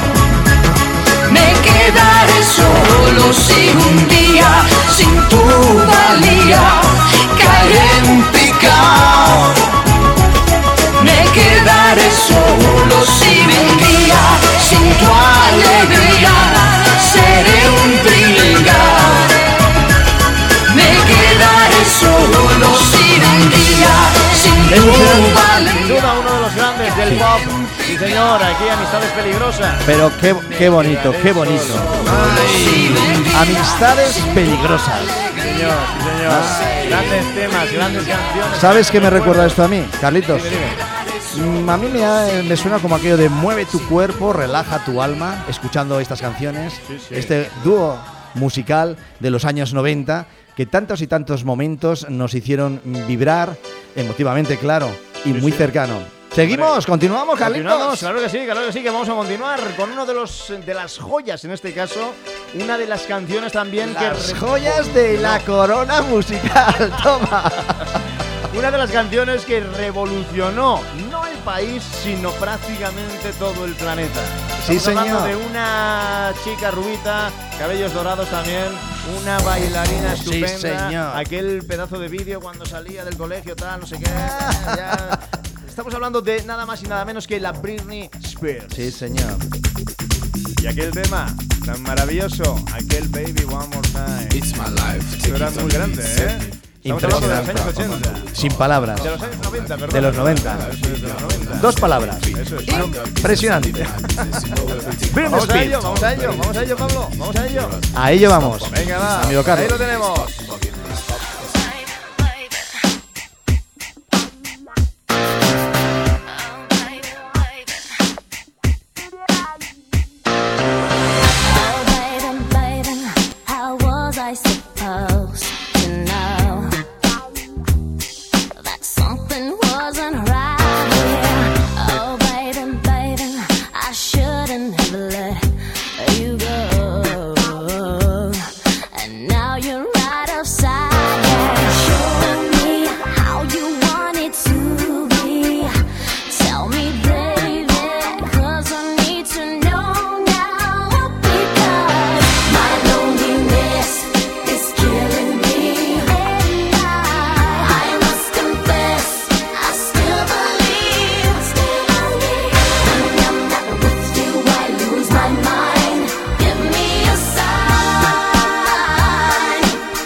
Me quedaré solo. Si un día sin tu valía caeré en picao. Me quedaré solo. Si un día sin tu alegría seré un pringao. Me quedaré solo. Si un día sin tu valía. Sin duda uno de los grandes del pop. Sí, señor, aquí Amistades Peligrosas. Pero qué bonito, qué bonito. Amistades Peligrosas. Sí, señor, sí, señor. Grandes temas, grandes canciones. ¿Sabes qué me recuerda esto a mí, Carlitos? Dime, dime. A mí me suena como aquello de mueve tu cuerpo, relaja tu alma, escuchando estas canciones, Sí, sí. este dúo musical de los años 90, que tantos y tantos momentos nos hicieron vibrar emotivamente, claro, y muy cercano. Seguimos, continuamos, Carlitos. Continuamos, claro que sí, que vamos a continuar con uno de las joyas, en este caso, una de las canciones también Las joyas de la corona musical, toma. Una de las canciones que revolucionó no el país, sino prácticamente todo el planeta. Sí, Estamos hablando señor. de una chica rubita, cabellos dorados también, una bailarina Sí, estupenda. señor. Aquel pedazo de vídeo cuando salía del colegio, tal, no sé qué. Ya. Estamos hablando de nada más y nada menos que la Britney Spears. Sí, señor. Y aquel tema tan maravilloso, aquel Baby One More Time. It's my life. Esto era muy grande, ¿eh? Estamos hablando de los años 80. Sin palabras. De los años 90, perdón. De los 90. Eso es, de los 90. Dos palabras. Eso es. Impresionante. Britney Vamos a ello, Spears. vamos a ello, vamos a ello, Pablo. Vamos a ello. A ello vamos. Venga, va. Amigo Carlos. Ahí lo tenemos. Oh, baby, baby, how was I supposed to know that something wasn't right here? Oh, baby, baby, I shouldn't have let you go. And now you're right outside, yeah. Show me how you want it to be. Tell me, baby, 'cause I need to know now. Because my loneliness is killing me. And I must confess, I still believe. When I'm not with you, I lose my mind. Give me a sign.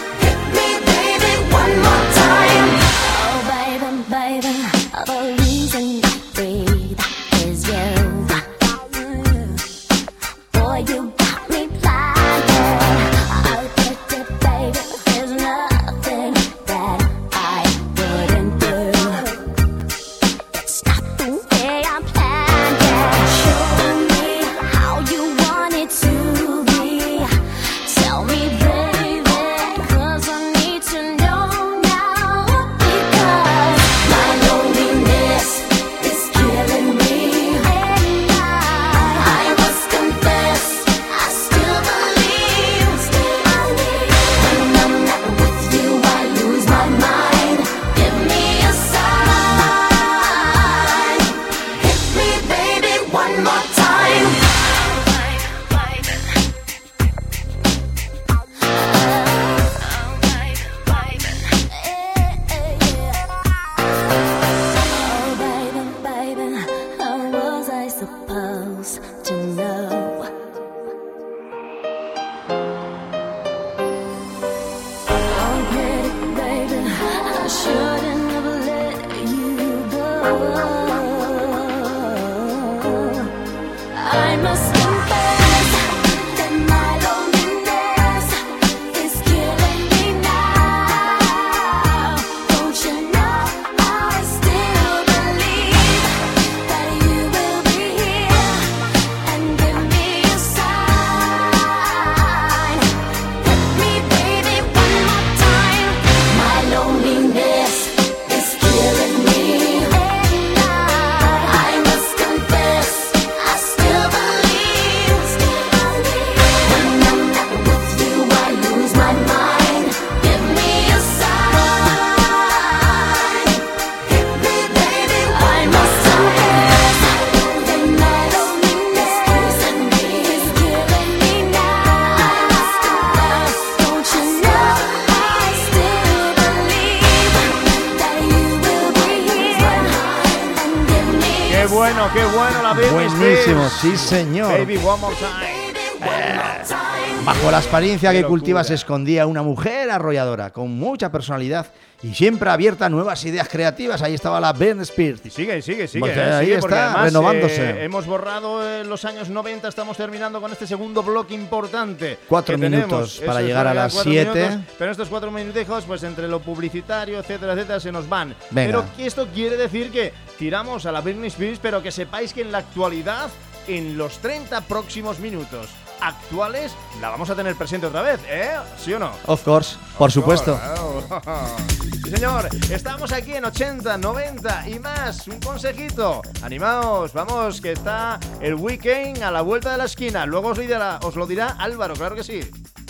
qué bueno la Britney Buenísimo, Spears. sí señor. Baby One More Time. Bajo la apariencia Qué que locura. cultiva se escondía una mujer arrolladora, con mucha personalidad y siempre abierta a nuevas ideas creativas. Ahí estaba la Britney Spears. Y sigue. Porque ahí sigue, porque está, además, renovándose. Hemos borrado los años 90, estamos terminando con este segundo bloque importante. 4 que minutos tenemos. para Eso es, llegar a todavía las 4 7. minutos, pero estos 4 minutejos, pues entre lo publicitario, etcétera, se nos van. Venga. Pero esto quiere decir que tiramos a la Britney Spears, pero que sepáis que en la actualidad, en los 30 próximos minutos actuales, la vamos a tener presente otra vez, ¿eh? ¿Sí o no? Of course, por supuesto. Sí, señor, estamos aquí en 80, 90 y más. Un consejito, animaos, vamos, que está el weekend a la vuelta de la esquina. Luego os lo dirá Álvaro, claro que sí.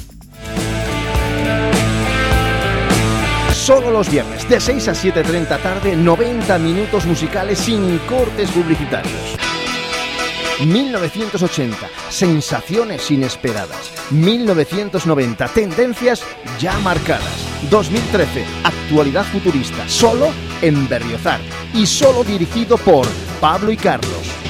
Solo los viernes, de 6 a 7:30 tarde, 90 minutos musicales sin cortes publicitarios. 1980, sensaciones inesperadas. 1990, tendencias ya marcadas. 2013, actualidad futurista, solo en Berriozar y solo dirigido por Pablo y Carlos.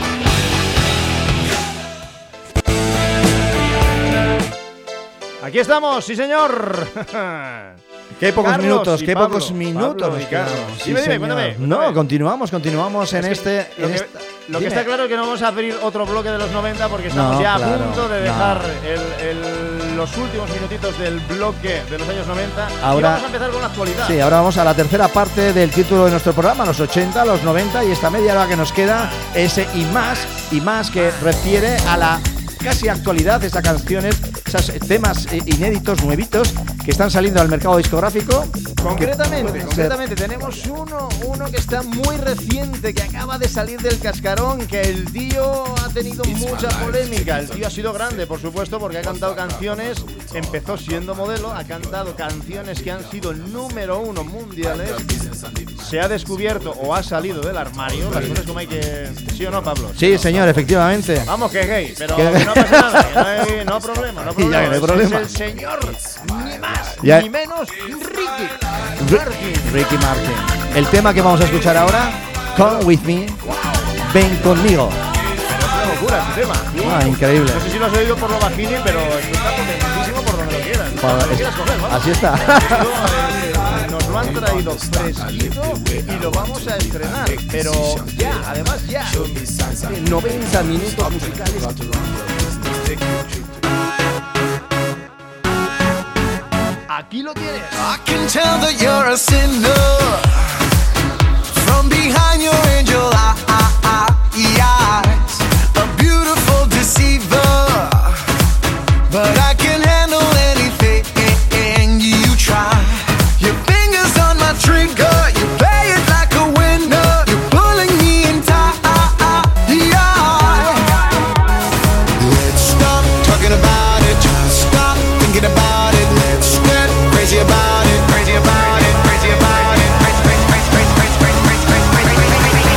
Aquí estamos, sí señor. Qué pocos Carlos minutos, y qué Pablo, pocos minutos. Pablo y nos Carlos. quedamos. Dime, señor. cuéntame. No, continuamos en Es que este. Lo, en que, esta- lo que Dime. está claro es que no vamos a abrir otro bloque de los 90 porque estamos No, ya claro, a punto de no. dejar los últimos minutitos del bloque de los años 90 y Ahora- vamos a empezar con la actualidad. Sí, ahora vamos a la tercera parte del título de nuestro programa, los 80, los 90 y esta media hora que nos queda, ese y más que refiere a la casi actualidad, esas canciones, esos temas inéditos, nuevitos, que están saliendo al mercado discográfico. Concretamente, tenemos uno que está muy reciente, que acaba de salir del cascarón, que el tío ha tenido mucha polémica. El tío ha sido grande, por supuesto, porque ha cantado canciones, empezó siendo modelo, ha cantado canciones que han sido número 1 mundiales, se ha descubierto o ha salido del armario, las cosas como hay que... ¿Sí o no, Pablo? Sí, señor, efectivamente. Vamos, que es gay, pero Que- que no pasa nada, que no hay problema, no hay Y ya que no hay problema. Es el señor, ni más, Ya- ni menos, Ricky Ricky Martin. El tema que vamos a escuchar ahora, Come With Me, ven conmigo. Es una locura ese tema. Increíble. No sé si lo has oído por lo bajini, pero esto está potentísimo por donde lo quieras. Por donde lo quieras coger, vamos. Así está. Esto, nos lo han traído fresquito y lo vamos a estrenar. Pero ya, además ya. 90 minutos musicales. Aquí lo tienes. I can tell that you're a sinner from behind your angel eyes, a beautiful deceiver, but I can handle anything you try. Your fingers on my trigger, you play it like a winner, you're pulling me in tight. Let's stop talking about it, just stop thinking about it. Let's get crazy about it, crazy about it, crazy about it, crazy, crazy, crazy, crazy, crazy, crazy, crazy, crazy, crazy, crazy, crazy, crazy,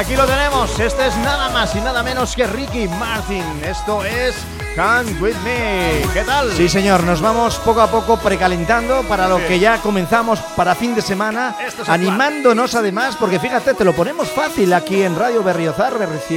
aquí lo tenemos. Este es nada más y nada menos que Ricky Martin. Esto es Come With Me. ¿Qué tal? Sí, señor, nos vamos poco a poco precalentando para lo que ya comenzamos para fin de semana, animándonos además, porque fíjate, te lo ponemos fácil aquí en Radio Berriozar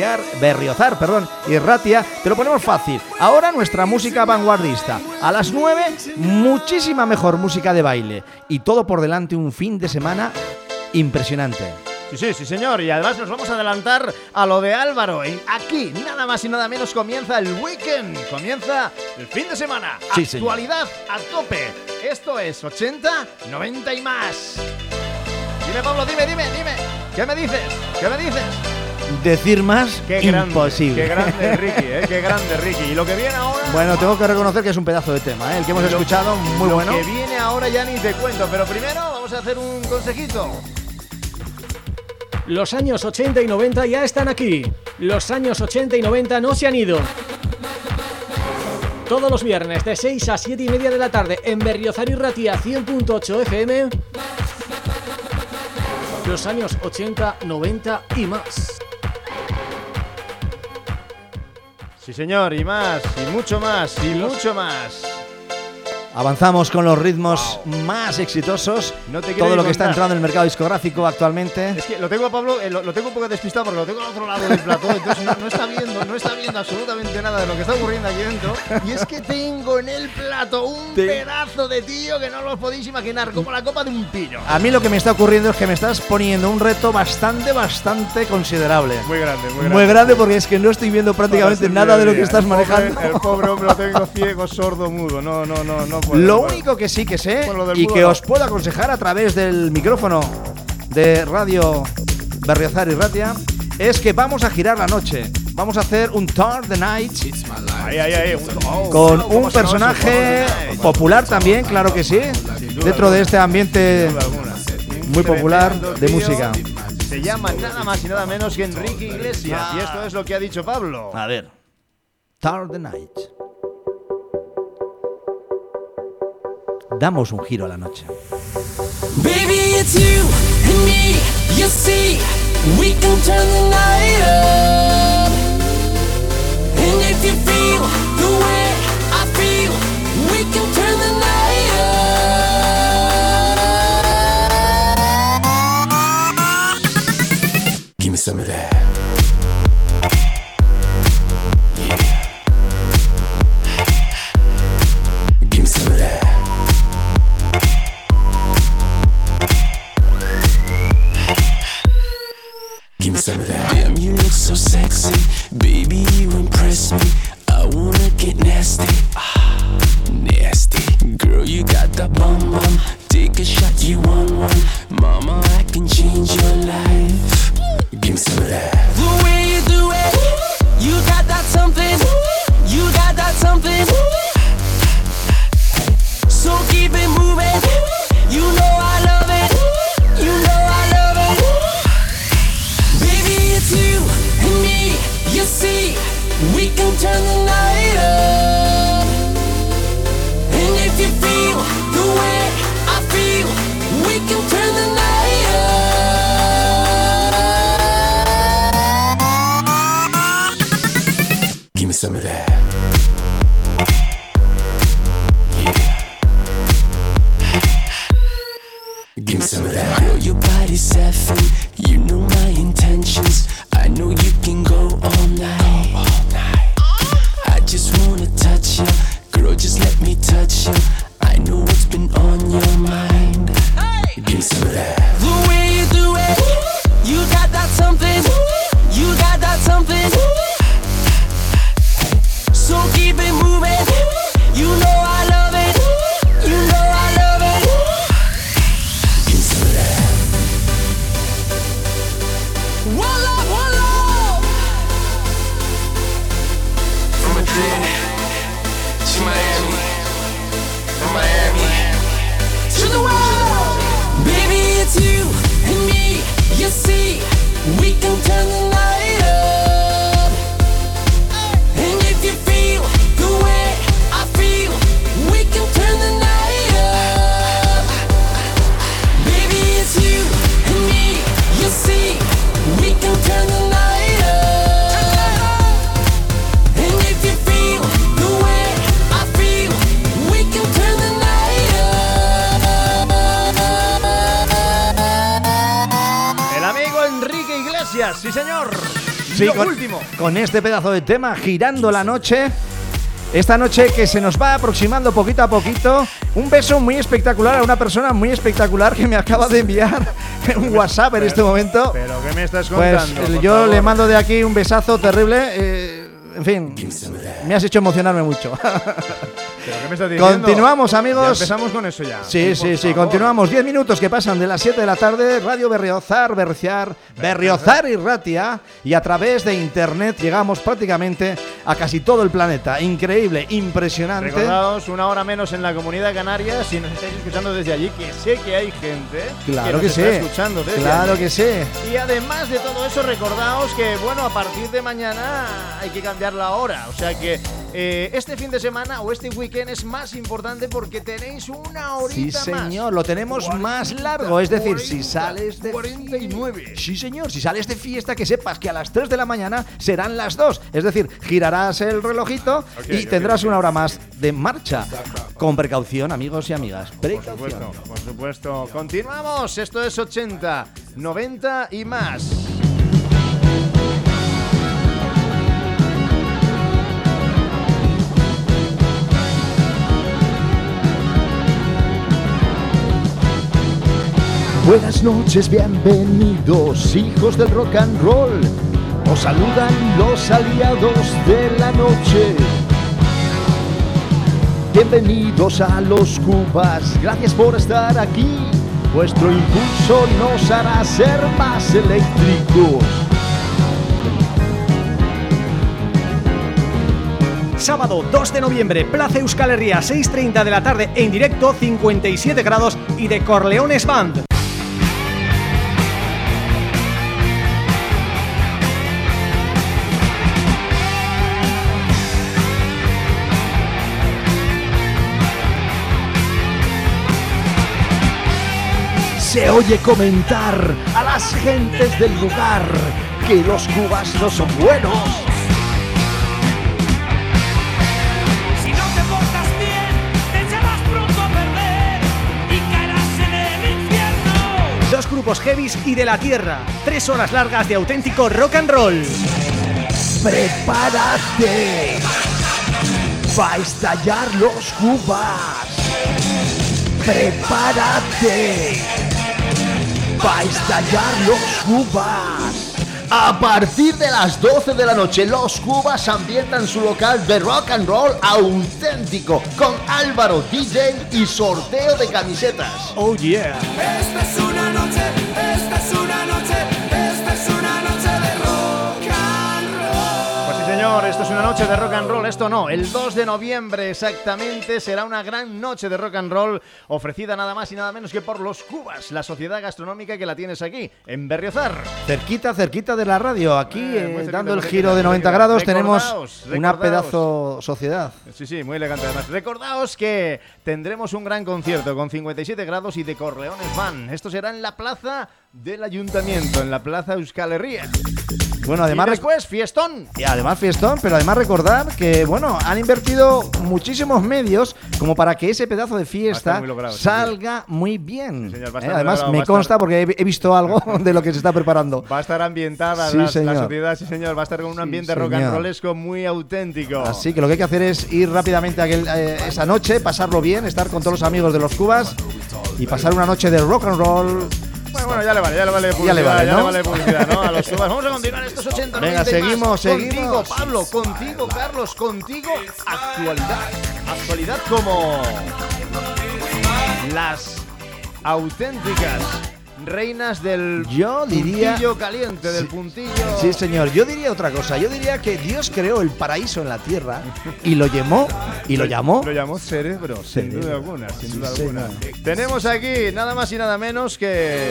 y Ratia, te lo ponemos fácil. Ahora nuestra música vanguardista. A las 9, muchísima mejor música de baile. Y todo por delante, un fin de semana impresionante. Sí, señor. Y además nos vamos a adelantar a lo de Álvaro. Aquí, nada más y nada menos, comienza el weekend. Comienza el fin de semana. Sí, actualidad a tope. Esto es 80, 90 y más. Dime, Pablo, dime. ¿Qué me dices? Decir más, imposible. Qué grande Ricky, qué grande Ricky. Y lo que viene ahora... Bueno, tengo que reconocer que es un pedazo de tema, el que hemos escuchado, muy bueno. Lo que viene ahora ya ni te cuento, pero primero vamos a hacer un consejito. Los años 80 y 90 ya están aquí. Los años 80 y 90 no se han ido. Todos los viernes de 6 a 7 y media de la tarde en Berriozar y Ratia 100.8 FM. Los años 80, 90 y más. Sí, señor, y más, y mucho más, y mucho más. Avanzamos con los ritmos más exitosos. No te quiero todo lo que contar. está entrando en el mercado discográfico actualmente. Es que lo tengo a Pablo, lo tengo un poco despistado porque lo tengo al otro lado del plató, entonces no está viendo absolutamente nada de lo que está ocurriendo aquí dentro. Y es que tengo en el plato un pedazo de tío que no lo podéis imaginar, como la copa de un pino. A mí lo que me está ocurriendo es que me estás poniendo un reto bastante considerable. Muy grande. Muy grande porque es que no estoy viendo prácticamente nada de lo que estás manejando. El pobre hombre lo tengo ciego, sordo, mudo. No puedo. Lo único que sí que sé Bueno, del y mudo que no. os puedo aconsejar a través del micrófono de Radio Berriozar y Ratia es que vamos a girar la noche. Vamos a hacer un Turn the Night con un personaje popular también, claro que sí, dentro de este ambiente muy popular de música. Se llama nada más y nada menos que Enrique Iglesias. Y esto es lo que ha dicho Pablo. A ver, Turn the Night. Damos un giro a la noche. Baby, it's you and me, you see, we can turn the night up. And if you feel the way I feel, we can turn the night up. Give me some of that. Yeah. Give me some of that. Give me some of that. Damn, you look so sexy. Baby, you impress me. I wanna get nasty. Nasty. Girl, you got that bum bum. Take a shot, you want one. Mama, I can change your life. Give me some of that. The way you do it, you got that something. You got that something. So keep it moving. You know I love it. You know I love it. Baby, it's you and me. You see, we can turn the night up. And if you feel the way I feel, we can turn the night up. Give me some of that. Give me some of that. Girl, your body's seven. You know my intentions. I know you can go all night. I just wanna touch you. Girl, just let me touch you. I know what's been on your mind. Give me some of that. The way you do it, you got that something. You got that something. So keep it moving. You know I love it. You know I love it. Give me some of that. One love, one love. From Madrid to Miami, from Miami to the world. Baby, it's you and me. You see, we can turn the night up. And if you feel the way I feel, we can turn the night up. Baby, it's you and me. You see, we can turn the Enrique Iglesias, sí señor. Sí, Lo con, último. con este pedazo de tema, girando la noche. Esta noche que se nos va aproximando poquito a poquito. Un beso muy espectacular a una persona muy espectacular que me acaba de enviar un WhatsApp en este momento. ¿Pero qué me estás Pues contando? por yo favor? le mando de aquí un besazo terrible. En fin, me has hecho emocionarme mucho. ¿Pero qué me estás diciendo? Continuamos, amigos. Ya empezamos con eso ya. Sí, por sí, sí, favor. continuamos. 10 minutos que pasan de las 7 de la tarde. Radio Berriozar, Berriozar y Ratia. Y a través de internet llegamos prácticamente a casi todo el planeta. Increíble, impresionante. Recordaos, una hora menos en la Comunidad Canaria. Si nos estáis escuchando desde allí, que sé que hay gente Claro que que nos sí. está escuchando desde Claro allí. que sí. Y además de todo eso, recordaos que, bueno, a partir de mañana hay que cambiar la hora. O sea que este fin de semana o este weekend es más importante porque tenéis una Sí, horita más. señor, lo tenemos más largo. Es decir, si sales de 49. Sí, señor, si sales de fiesta, que sepas que a las 3 de la mañana serán las 2. Es decir, girarás el relojito y tendrás una hora más de marcha. Con precaución, amigos y amigas. Precaución. Por supuesto, por supuesto. Continuamos. Esto es 80, 90 y más. Buenas noches, bienvenidos, hijos del rock and roll. Os saludan los aliados de la noche. Bienvenidos a los Cubas, gracias por estar aquí. Vuestro impulso nos hará ser más eléctricos. Sábado 2 de noviembre, Plaza Euskal Herria, 6:30 de la tarde, en directo, 57 grados y de Corleones Band. Se oye comentar a las gentes del lugar que los Cubas no son buenos. Si no te portas bien, te echarás pronto a perder y caerás en el infierno. Dos grupos heavies y de la tierra. 3 horas largas de auténtico rock and roll. ¡Prepárate! ¡Va a estallar los Cubas! ¡Prepárate! ¡Va a estallar los Cubas! A partir de las 12 de la noche, los Cubas ambientan su local de rock and roll auténtico con Álvaro DJ y sorteo de camisetas. Oh yeah. Esta es una noche, esta es una noche, esta es una noche de rock and roll. Pues sí, señor, esto es una noche de rock and roll. Esto no, el 2 de noviembre exactamente será una gran noche de rock and roll ofrecida nada más y nada menos que por Los Cubas, la sociedad gastronómica que la tienes aquí, en Berriozar. Cerquita, cerquita de la radio. Aquí, Muy cerquita, dando el muy giro cerquita, de 90 muy grados, cerquita. tenemos Recordaos, una recordaos. pedazo sociedad. Sí, sí, muy elegante además. Recordaos que tendremos un gran concierto con 57 grados y de Corleones Band. Esto será en la plaza del Ayuntamiento, en la plaza Euskal Herria. Bueno, además y después, fiestón. Y además fiestón, pero además recordar que, bueno, han invertido muchísimos medios como para que ese pedazo de Va a fiesta estar muy logrado, sí, salga muy bien. Señor, va a estar Además logrado, va me a estar- consta porque he visto algo de lo que se está preparando. Va a estar ambientada Sí, la señor. sociedad, sí señor. Va a estar con un ambiente rock señor. and rollesco muy auténtico. Así que lo que hay que hacer es ir rápidamente esa noche, pasarlo bien, estar con todos los amigos de los Cubas y pasar una noche de rock and roll. Bueno, ya le vale publicidad, Ya le vale, ¿no? publicidad, ¿no? A los Cubas. Vamos a continuar estos 80 Venga, 90 y más. seguimos. Contigo, Pablo, contigo, Carlos, contigo, actualidad. Actualidad como las auténticas reinas del Yo diría- puntillo caliente, del puntillo. Sí, señor. Yo diría otra cosa. Yo diría que Dios creó el paraíso en la tierra y lo llamó Lo llamó cerebro, sin Cerebro. duda alguna, sin Sí, duda alguna. señor. Tenemos aquí nada más y nada menos que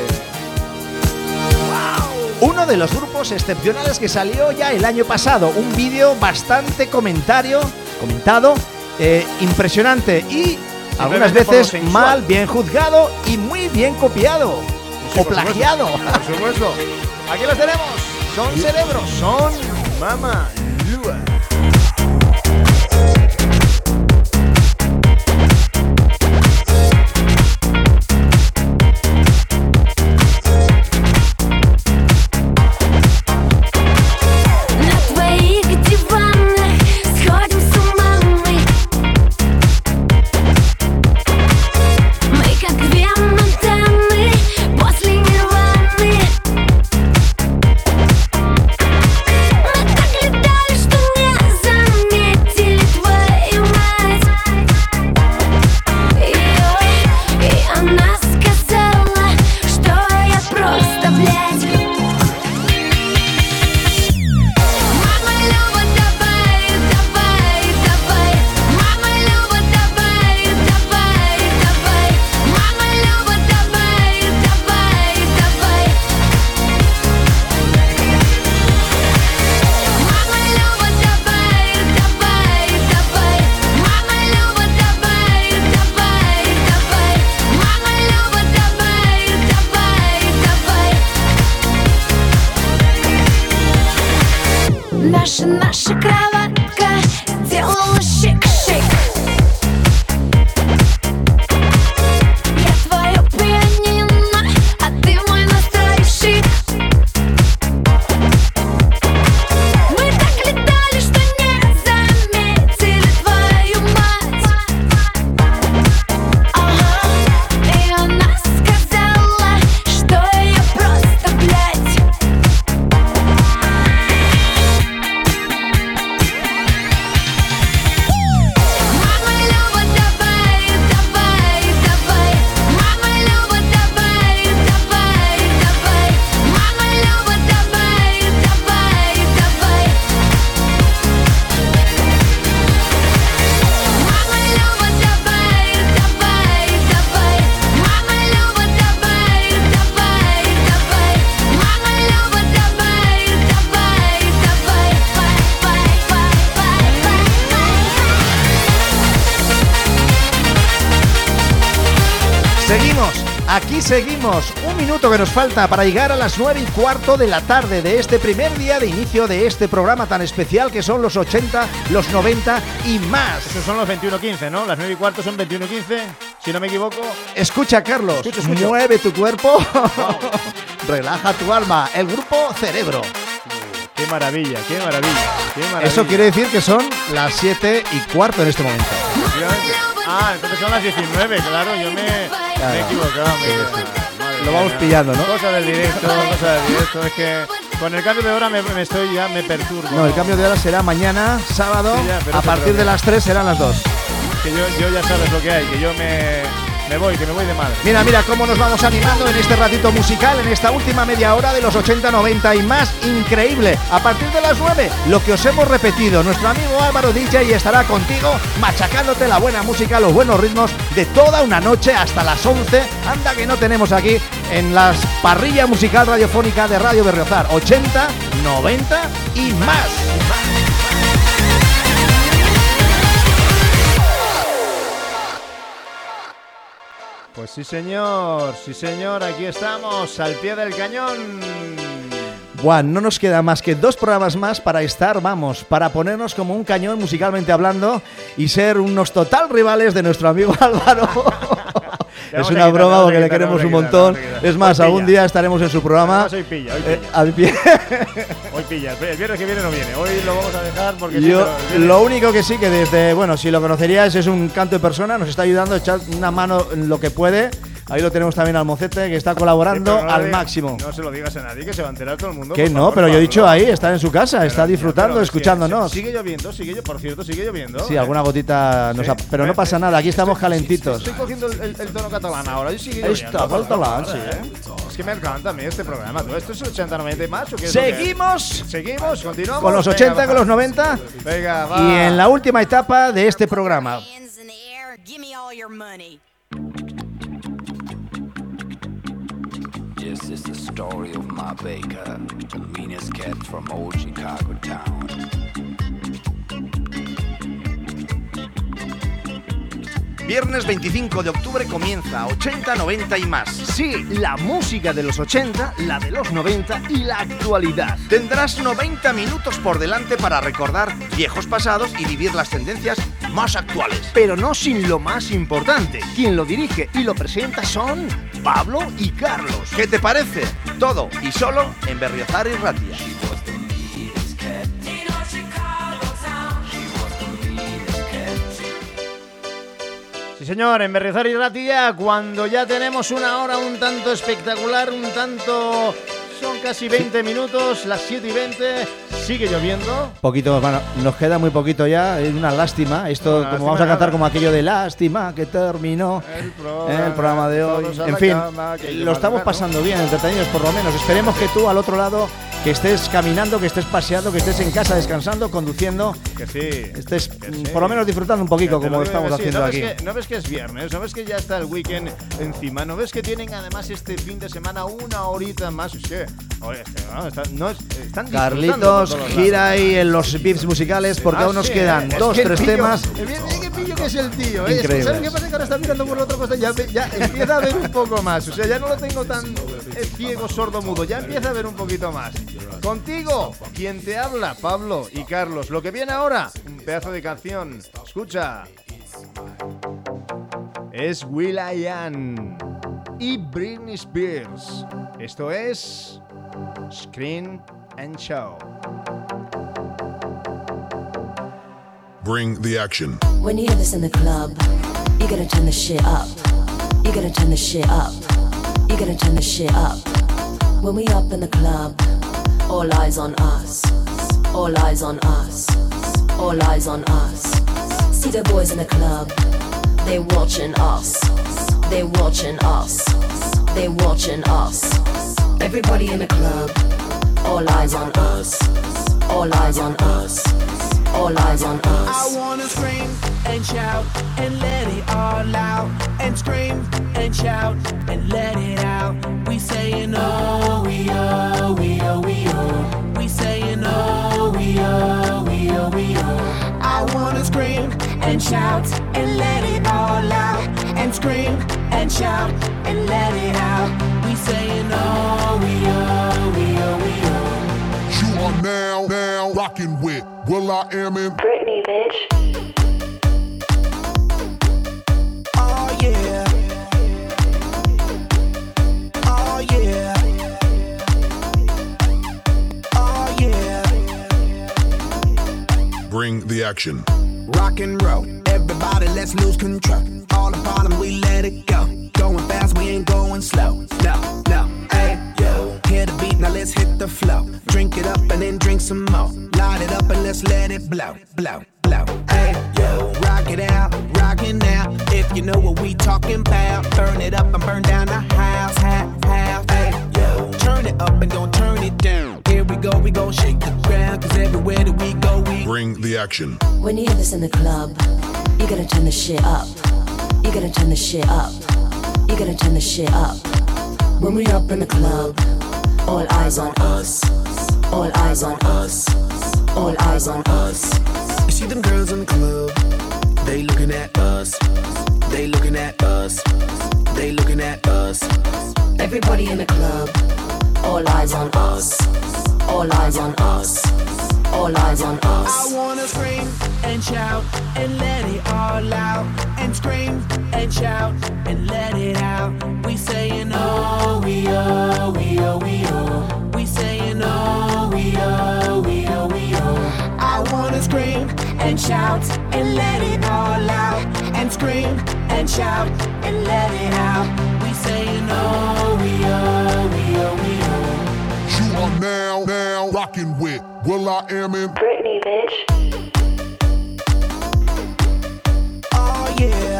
uno de los grupos excepcionales que salió ya el año pasado. Un vídeo bastante comentado, impresionante y algunas Simplemente por lo veces sensual. mal, bien juzgado y muy bien copiado Sí, o por supuesto. plagiado. Por supuesto. Aquí los tenemos. Son cerebros, son Mama Lua. Наша кроватка делала шик-шик. Я твое пианино, а ты мой настройщик. Мы так летали, что не заметили твою мать. Ага, и она сказала, что я просто блядь. Мама Люба, давай, давай, давай. Мама Люба, давай, давай, давай. Мама Люба, давай, давай, давай. Мама Люба, давай, давай, давай. Мама Люба, давай, давай, давай. Мама Люба, давай, давай, давай. Seguimos, aquí seguimos. Un minuto que nos falta para llegar a las 9:15 de la tarde de este primer día de inicio de este programa tan especial que son los 80, los 90 y más. Esos son los 21:15, ¿no? Las 9:15 son 21:15, si no me equivoco. Escucha, Carlos, Escucho. mueve tu cuerpo, relaja tu alma, el grupo Cerebro. Qué maravilla, qué maravilla, qué maravilla. Eso quiere decir que son las 7:15 en este momento. Ah, entonces son las 19, claro, yo me he equivocado. Lo vamos pillando, ¿no? Cosa del directo, es que con el cambio de hora me perturbo. No, el cambio de hora será mañana, sábado, Sí, ya, pero a eso partir creo de que- las 3 serán las 2. Que yo ya sabes lo que hay, que yo me voy de madre. Mira cómo nos vamos animando en este ratito musical, en esta última media hora de los 80, 90 y más. Increíble. A partir de las 9, lo que os hemos repetido, nuestro amigo Álvaro DJ estará contigo machacándote la buena música, los buenos ritmos de toda una noche hasta las 11. Anda que no tenemos aquí en la parrilla musical radiofónica de Radio Berriozar. 80, 90 y más. Pues sí señor, aquí estamos, al pie del cañón. Buah, no nos queda más que 2 programas más para estar, vamos, para ponernos como un cañón musicalmente hablando y ser unos total rivales de nuestro amigo Álvaro. Es una broma porque le queremos un montón. Es más, algún día estaremos en su programa. Hoy pilla. Hoy pilla, el viernes que viene no viene, hoy lo vamos a dejar porque Yo, lo único que sí que desde, bueno, si lo conoceríais, es un canto de persona, nos está ayudando a echar una mano en lo que puede. Ahí lo tenemos también al Mocete, que está colaborando al máximo. No se lo digas a nadie, que se va a enterar todo el mundo. Que por no, favor, pero yo he Pablo. dicho ahí, está en su casa, está disfrutando, Pero escuchándonos. Sigue lloviendo, por cierto, sigue lloviendo. Sí, alguna gotita nos ha... Pero no pasa nada, aquí estamos calentitos. Estoy cogiendo el tono catalán ahora, y sigue Está lloviendo. catalán, sí, Es que me encanta a mí este programa. ¿Tú esto es 80, 90 y más o qué es Seguimos. Seguimos, continuamos. Con los 80, con los 90 Venga, va. y en la última etapa de este programa. Hands in the air, give me all your money. This is the story of my baker, the meanest cat from old Chicago town. Viernes 25 de octubre comienza 80, 90 y más. Sí, la música de los 80, la de los 90 y la actualidad. Tendrás 90 minutos por delante para recordar viejos pasados y vivir las tendencias más actuales. Pero no sin lo más importante. Quien lo dirige y lo presenta son Pablo y Carlos. ¿Qué te parece? Todo y solo en Berriozar y Ratia. Sí, señor, en Berriozar y Ratia, cuando ya tenemos una hora un tanto espectacular, un tanto... Son casi 20 minutos, las 7:20, sigue lloviendo. Poquito, bueno, nos queda muy poquito ya, es una lástima. Esto, Una como vamos a lástima cantar nada. como aquello de lástima que terminó el programa de hoy. todos a En la fin, cama, que lo estamos llevar, ¿no? pasando bien, entretenidos por lo menos. Esperemos que tú al otro lado, que estés caminando, que estés paseando, que estés en casa descansando, conduciendo, Que sí. estés que sí. por lo menos disfrutando un poquito Te lo como digo estamos que sí. haciendo ¿No aquí. ves ¿No ves que es viernes? ¿No ves que ya está el weekend encima? ¿No ves que tienen además este fin de semana una horita más? Es que, oye, están Carlitos, disfrutando por todos gira lados. ahí en los VIPs musicales porque Ah, aún nos sí, quedan es 2, que el 3 pillo- temas. Qué pillo que es el tío, ¿eh? Es que, Increíble. ¿sabes qué pasa? Que ahora está mirando por la otra cosa, ya empieza a ver un poco más. O sea, ya no lo tengo tan es ciego, sordo, mudo. Ya empieza a ver un poquito más. Contigo, quien te habla, Pablo y Carlos. Lo que viene ahora, un pedazo de canción. Escucha. Es will.i.am y Britney Spears. Esto es Scream and Shout. Bring the action. When you hear this in the club, you gotta turn the shit up. You gotta turn the shit up. You gotta turn the shit up. When we up in the club, all eyes on us. All eyes on us. All eyes on us. See the boys in the club, they watching us. They watching us. They watching us. Everybody in the club, all eyes on us. All eyes on us. All eyes on us. I wanna scream and shout and let it all out. And scream and shout and let it out. We saying oh, we oh, we oh, we oh. We saying oh, we oh, we oh, we oh. I wanna scream and shout and let it all out. And scream and shout and let it out. We saying oh, we oh, we oh, we oh. You are now rocking with will.i.am in Britney, bitch. Oh yeah. Oh yeah. Oh yeah. Bring the action. Rock and roll, everybody let's lose control. All the problems we let it go. Going fast, we ain't going slow. No, no, hey, yo. Hear the beat, now let's hit the flow. Drink it up and then drink some more. Light it up and let's let it blow, blow, blow. Hey, yo. Rock it out, if you know what we talking about. Burn it up and burn down the house, house. Hey, yo. Turn it up and don't turn it down. Here we go shake the ground. Cause everywhere that we go, we bring the action. When you hear this in the club, you gotta turn the shit up. You gotta turn the shit up. You gotta turn the shit up. When we up in the club, all eyes on us. All eyes on us. All eyes on us. You see them girls in the club, they looking at us. They looking at us. They looking at us. Everybody in the club, all eyes on us. All eyes on us. All eyes on us. I wanna scream and shout and let it all out. And scream and shout and let it out. We saying oh, we oh, we oh, we oh. We saying oh, we oh, we oh, we oh. I wanna scream and shout and let it all out. And scream and shout and let it out. We saying oh, we oh, we oh, we oh. You are now rocking with will.i.am in Britney, bitch. Oh yeah.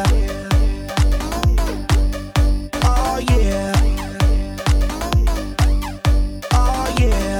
Oh yeah. Oh yeah.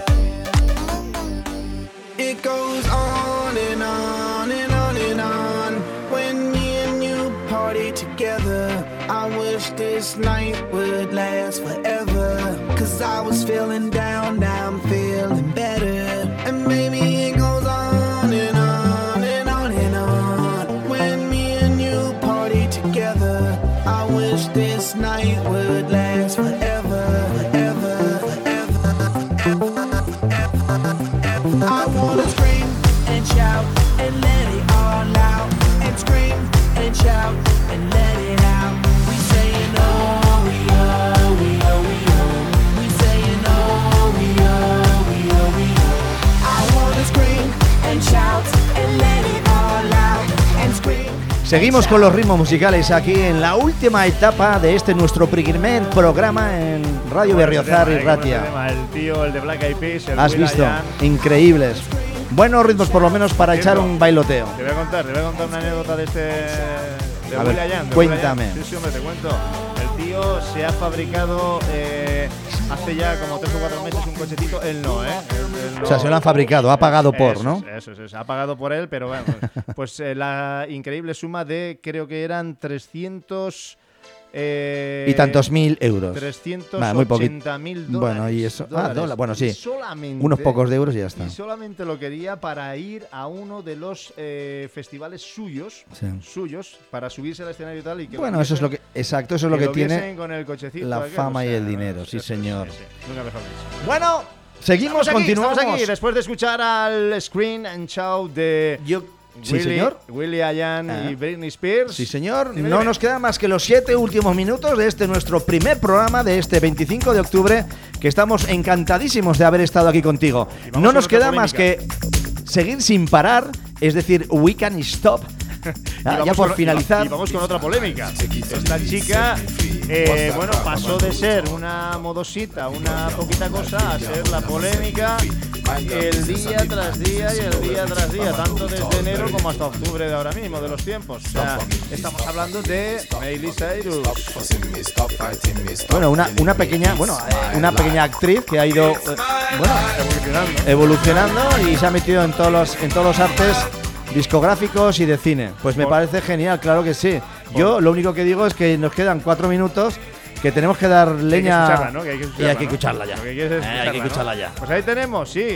It goes on and on and on and on. When me and you party together, I wish this night would last forever. Cause I was feeling down, now I'm feeling better. And maybe it goes on and on and on and on. When me and you party together, I wish this night would last forever, forever, forever, forever. I wanna scream and shout and let it all out. And scream and shout and let it out. We saying oh, we oh, we oh, we oh. We saying oh, we oh, we oh, we oh. I wanna scream and shout and let it all out. And scream. Seguimos con los ritmos musicales aquí en la última etapa de este nuestro primer programa en Radio Berriozar y Ratia. El tío, el de Black Eyed Peas, el Has visto, will.i.am. increíbles. Buenos ritmos por lo menos para echar un bailoteo. Te voy a contar una anécdota de este de A ver, will.i.am. cuéntame. Sí, hombre, te cuento. El tío se ha fabricado hace ya como 3 o 4 meses un cochecito. Él no, Él no. O sea, se lo han fabricado, ha pagado por, ¿no? Eso, ha pagado por él, pero bueno, pues la increíble suma de, creo que eran 300 y tantos mil euros. 380.000 dólares. Bueno, y eso. Bueno, sí. Solamente, unos pocos de euros y ya está. Y solamente lo quería para ir a uno de los festivales suyos, para subirse al escenario y tal. Y que bueno, eso es lo que. Exacto, eso es lo que tiene viesen con el cochecito la aquel, fama o sea, y el dinero, sí, señor. Sí. Nunca mejor dicho. Bueno, seguimos, continuamos. Estamos aquí, después de escuchar al Scream and Shout de Sí, señor. Willie Allen y Britney Spears. Sí, señor. Dime, No dime. nos quedan más que los 7 últimos minutos de este nuestro primer programa de este 25 de octubre, que estamos encantadísimos de haber estado aquí contigo. No nos queda más que seguir sin parar, es decir, we can stop. Ya por finalizar. Y vamos con otra polémica. Esta chica, bueno, pasó de ser una modosita, una poquita cosa, a ser la polémica el día tras día y el día tras día, tanto desde enero como hasta octubre de ahora mismo, de los tiempos. O sea, estamos hablando de Miley Cyrus. Bueno, una pequeña actriz que ha ido evolucionando y se ha metido en todos los artes discográficos y de cine. Pues me parece genial, claro que sí. Yo lo único que digo es que nos quedan 4 minutos, que tenemos que dar leña. Hay que escucharla, ¿no? Y hay que escucharla ya. Lo que quieres es Hay que escucharla ya. Pues ahí tenemos, sí.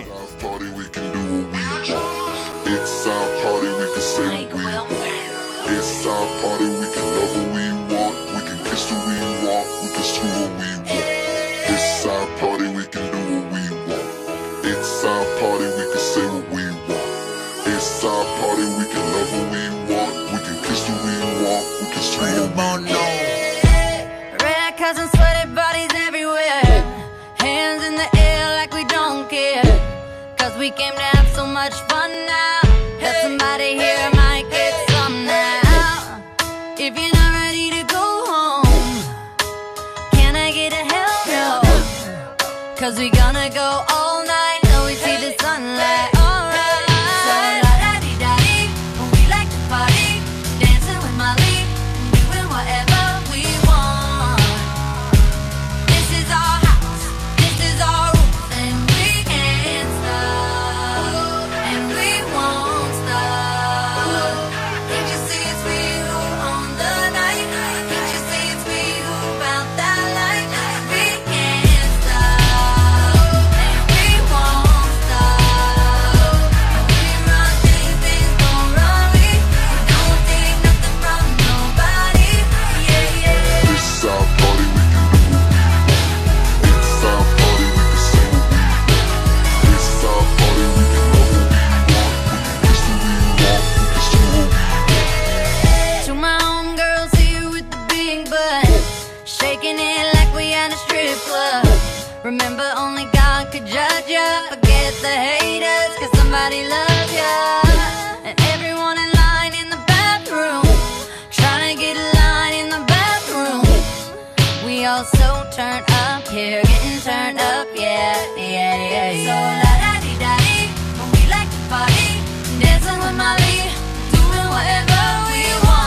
It's our party, we can say what we want. It's our party, we can love what we want. We can kiss who we want, we can screw what we want. It's our party, we can do what we want. It's our party, we can say what we want. It's our party, we can love what we want. We can kiss who we want, we can screw what we want. Red cups and sweaty bodies everywhere. Hands in the air like we don't care. Cause we came to have so much fun now. That somebody here might get some now. If you're not ready to go home, can I get a hell no? Cause we gonna go all night till we see the sunlight. Alright. So la-da-dee-da-dee, we like to party. Dancing with Molly, doing whatever we want. This is our house, this is our rules, and we can't stop, and we won't stop. Can't you see it's we who own the night? Can't you see it's we who found that light? We can't stop, and we won't stop. We run things, things gon' run. We don't take nothing from nobody. Yeah, yeah. It's our party, we can do what we want. It's our party, we can say what we want. It's our party, we can love what we want. We can kiss who we want, we can screw what we want. To my homegirls here with the big butt, shaking it like we at a strip club. Remember, only God could judge ya. Forget the haters, cause somebody loves ya. And everyone in line in the bathroom, trying to get a line in the bathroom. We all so turned up here, getting turned up, yeah, yeah, yeah, yeah. So la-da-dee-da-dee, we like to party, dancing with Molly, doing whatever we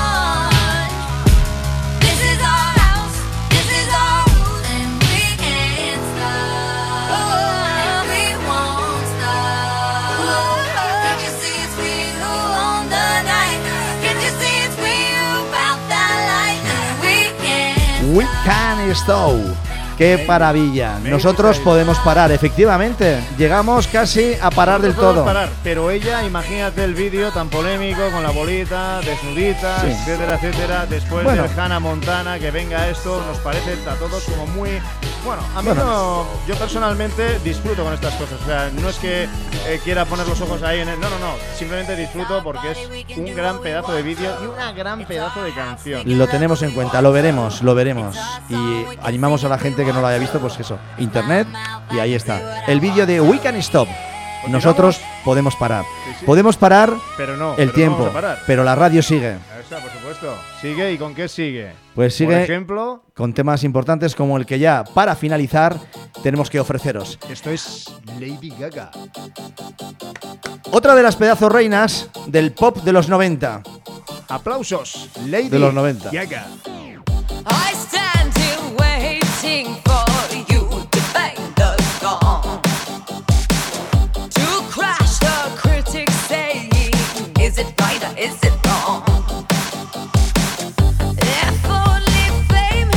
want. This is our house, this is our rules, and we can't stop, and we won't stop. Can't you see it's we who own the night? Can't you see it's we who found that light? And we can't We can stop. ¡Qué maravilla! Nosotros podemos parar, efectivamente. Llegamos casi a parar del Podemos todo. parar, pero ella, imagínate el vídeo tan polémico con la bolita, desnudita, Sí. etcétera, etcétera. Después Bueno. de Hannah Montana, que venga esto, nos parece a todos como muy. Bueno, a mí Bueno. no. Yo personalmente disfruto con estas cosas. O sea, no es que quiera poner los ojos ahí en el. No. Simplemente disfruto porque es un gran pedazo de vídeo y una gran pedazo de canción. Lo tenemos en cuenta, lo veremos. Y animamos a la gente que no lo haya visto, pues eso, internet, y ahí está. El vídeo de We Can Stop. Nosotros podemos parar. Sí. Podemos parar Pero no, el pero no tiempo, vamos a parar. pero la radio sigue. Ahí está, por supuesto. ¿Sigue? ¿Y con qué sigue? Pues sigue Por ejemplo, con temas importantes como el que ya, para finalizar, tenemos que ofreceros. esto es Lady Gaga. Otra de las pedazos reinas del pop de los 90. Aplausos, Lady De los 90. Gaga. I stand here waiting for you to bang the gong, to crash the critics saying, is it right or is it wrong? If only fame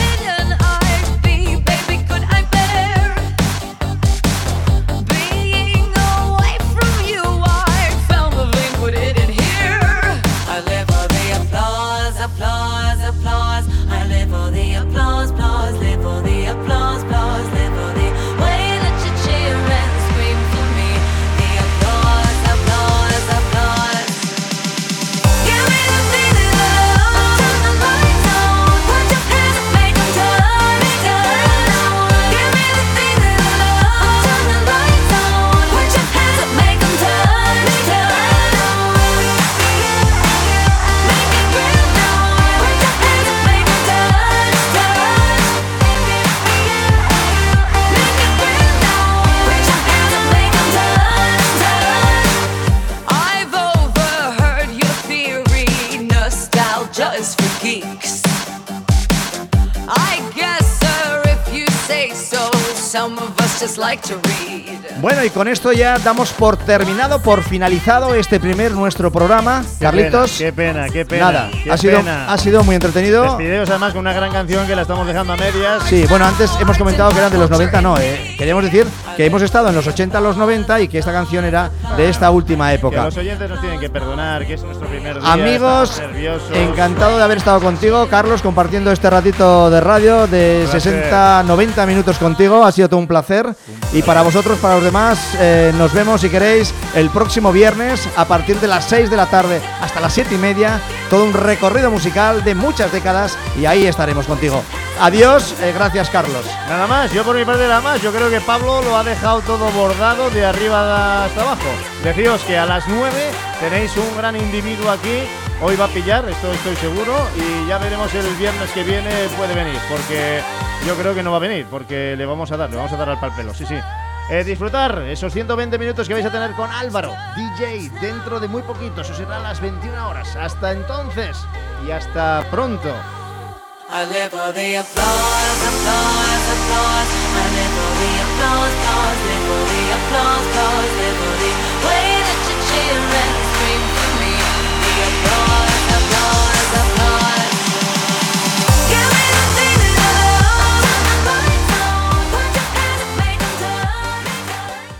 just like to read. Bueno, y con esto ya damos por terminado, por finalizado este nuestro programa. Carlitos. Qué pena. Nada, qué ha sido muy entretenido. Despideos además con una gran canción que la estamos dejando a medias. Sí, bueno, antes hemos comentado que eran de los 90, no, queríamos decir que hemos estado en los 80, los 90 y que esta canción era de esta última Que época. los oyentes nos tienen que perdonar, que es nuestro primer día. Amigos, estamos nerviosos. encantado de haber estado contigo, Carlos, compartiendo este ratito de radio de 60-90 minutos contigo. Ha sido todo un placer. Y para vosotros, para los demás, nos vemos, si queréis, el próximo viernes a partir de las 6 de la tarde hasta las 7:30. Todo un recorrido musical de muchas décadas y ahí estaremos contigo. Adiós, gracias, Carlos. Nada más, yo por mi parte nada más. Yo creo que Pablo lo ha dejado todo bordado de arriba hasta abajo. Deciros que a las 9 tenéis un gran individuo aquí. Hoy va a pillar, esto estoy seguro, y ya veremos el viernes que viene puede venir, porque yo creo que no va a venir, porque le vamos a dar al pal pelo, sí. Disfrutar esos 120 minutos que vais a tener con Álvaro, DJ, dentro de muy poquito, eso será a las 21 horas. Hasta entonces y hasta pronto. I live for the applause, applause, applause. I live for the applause, live for the applause, live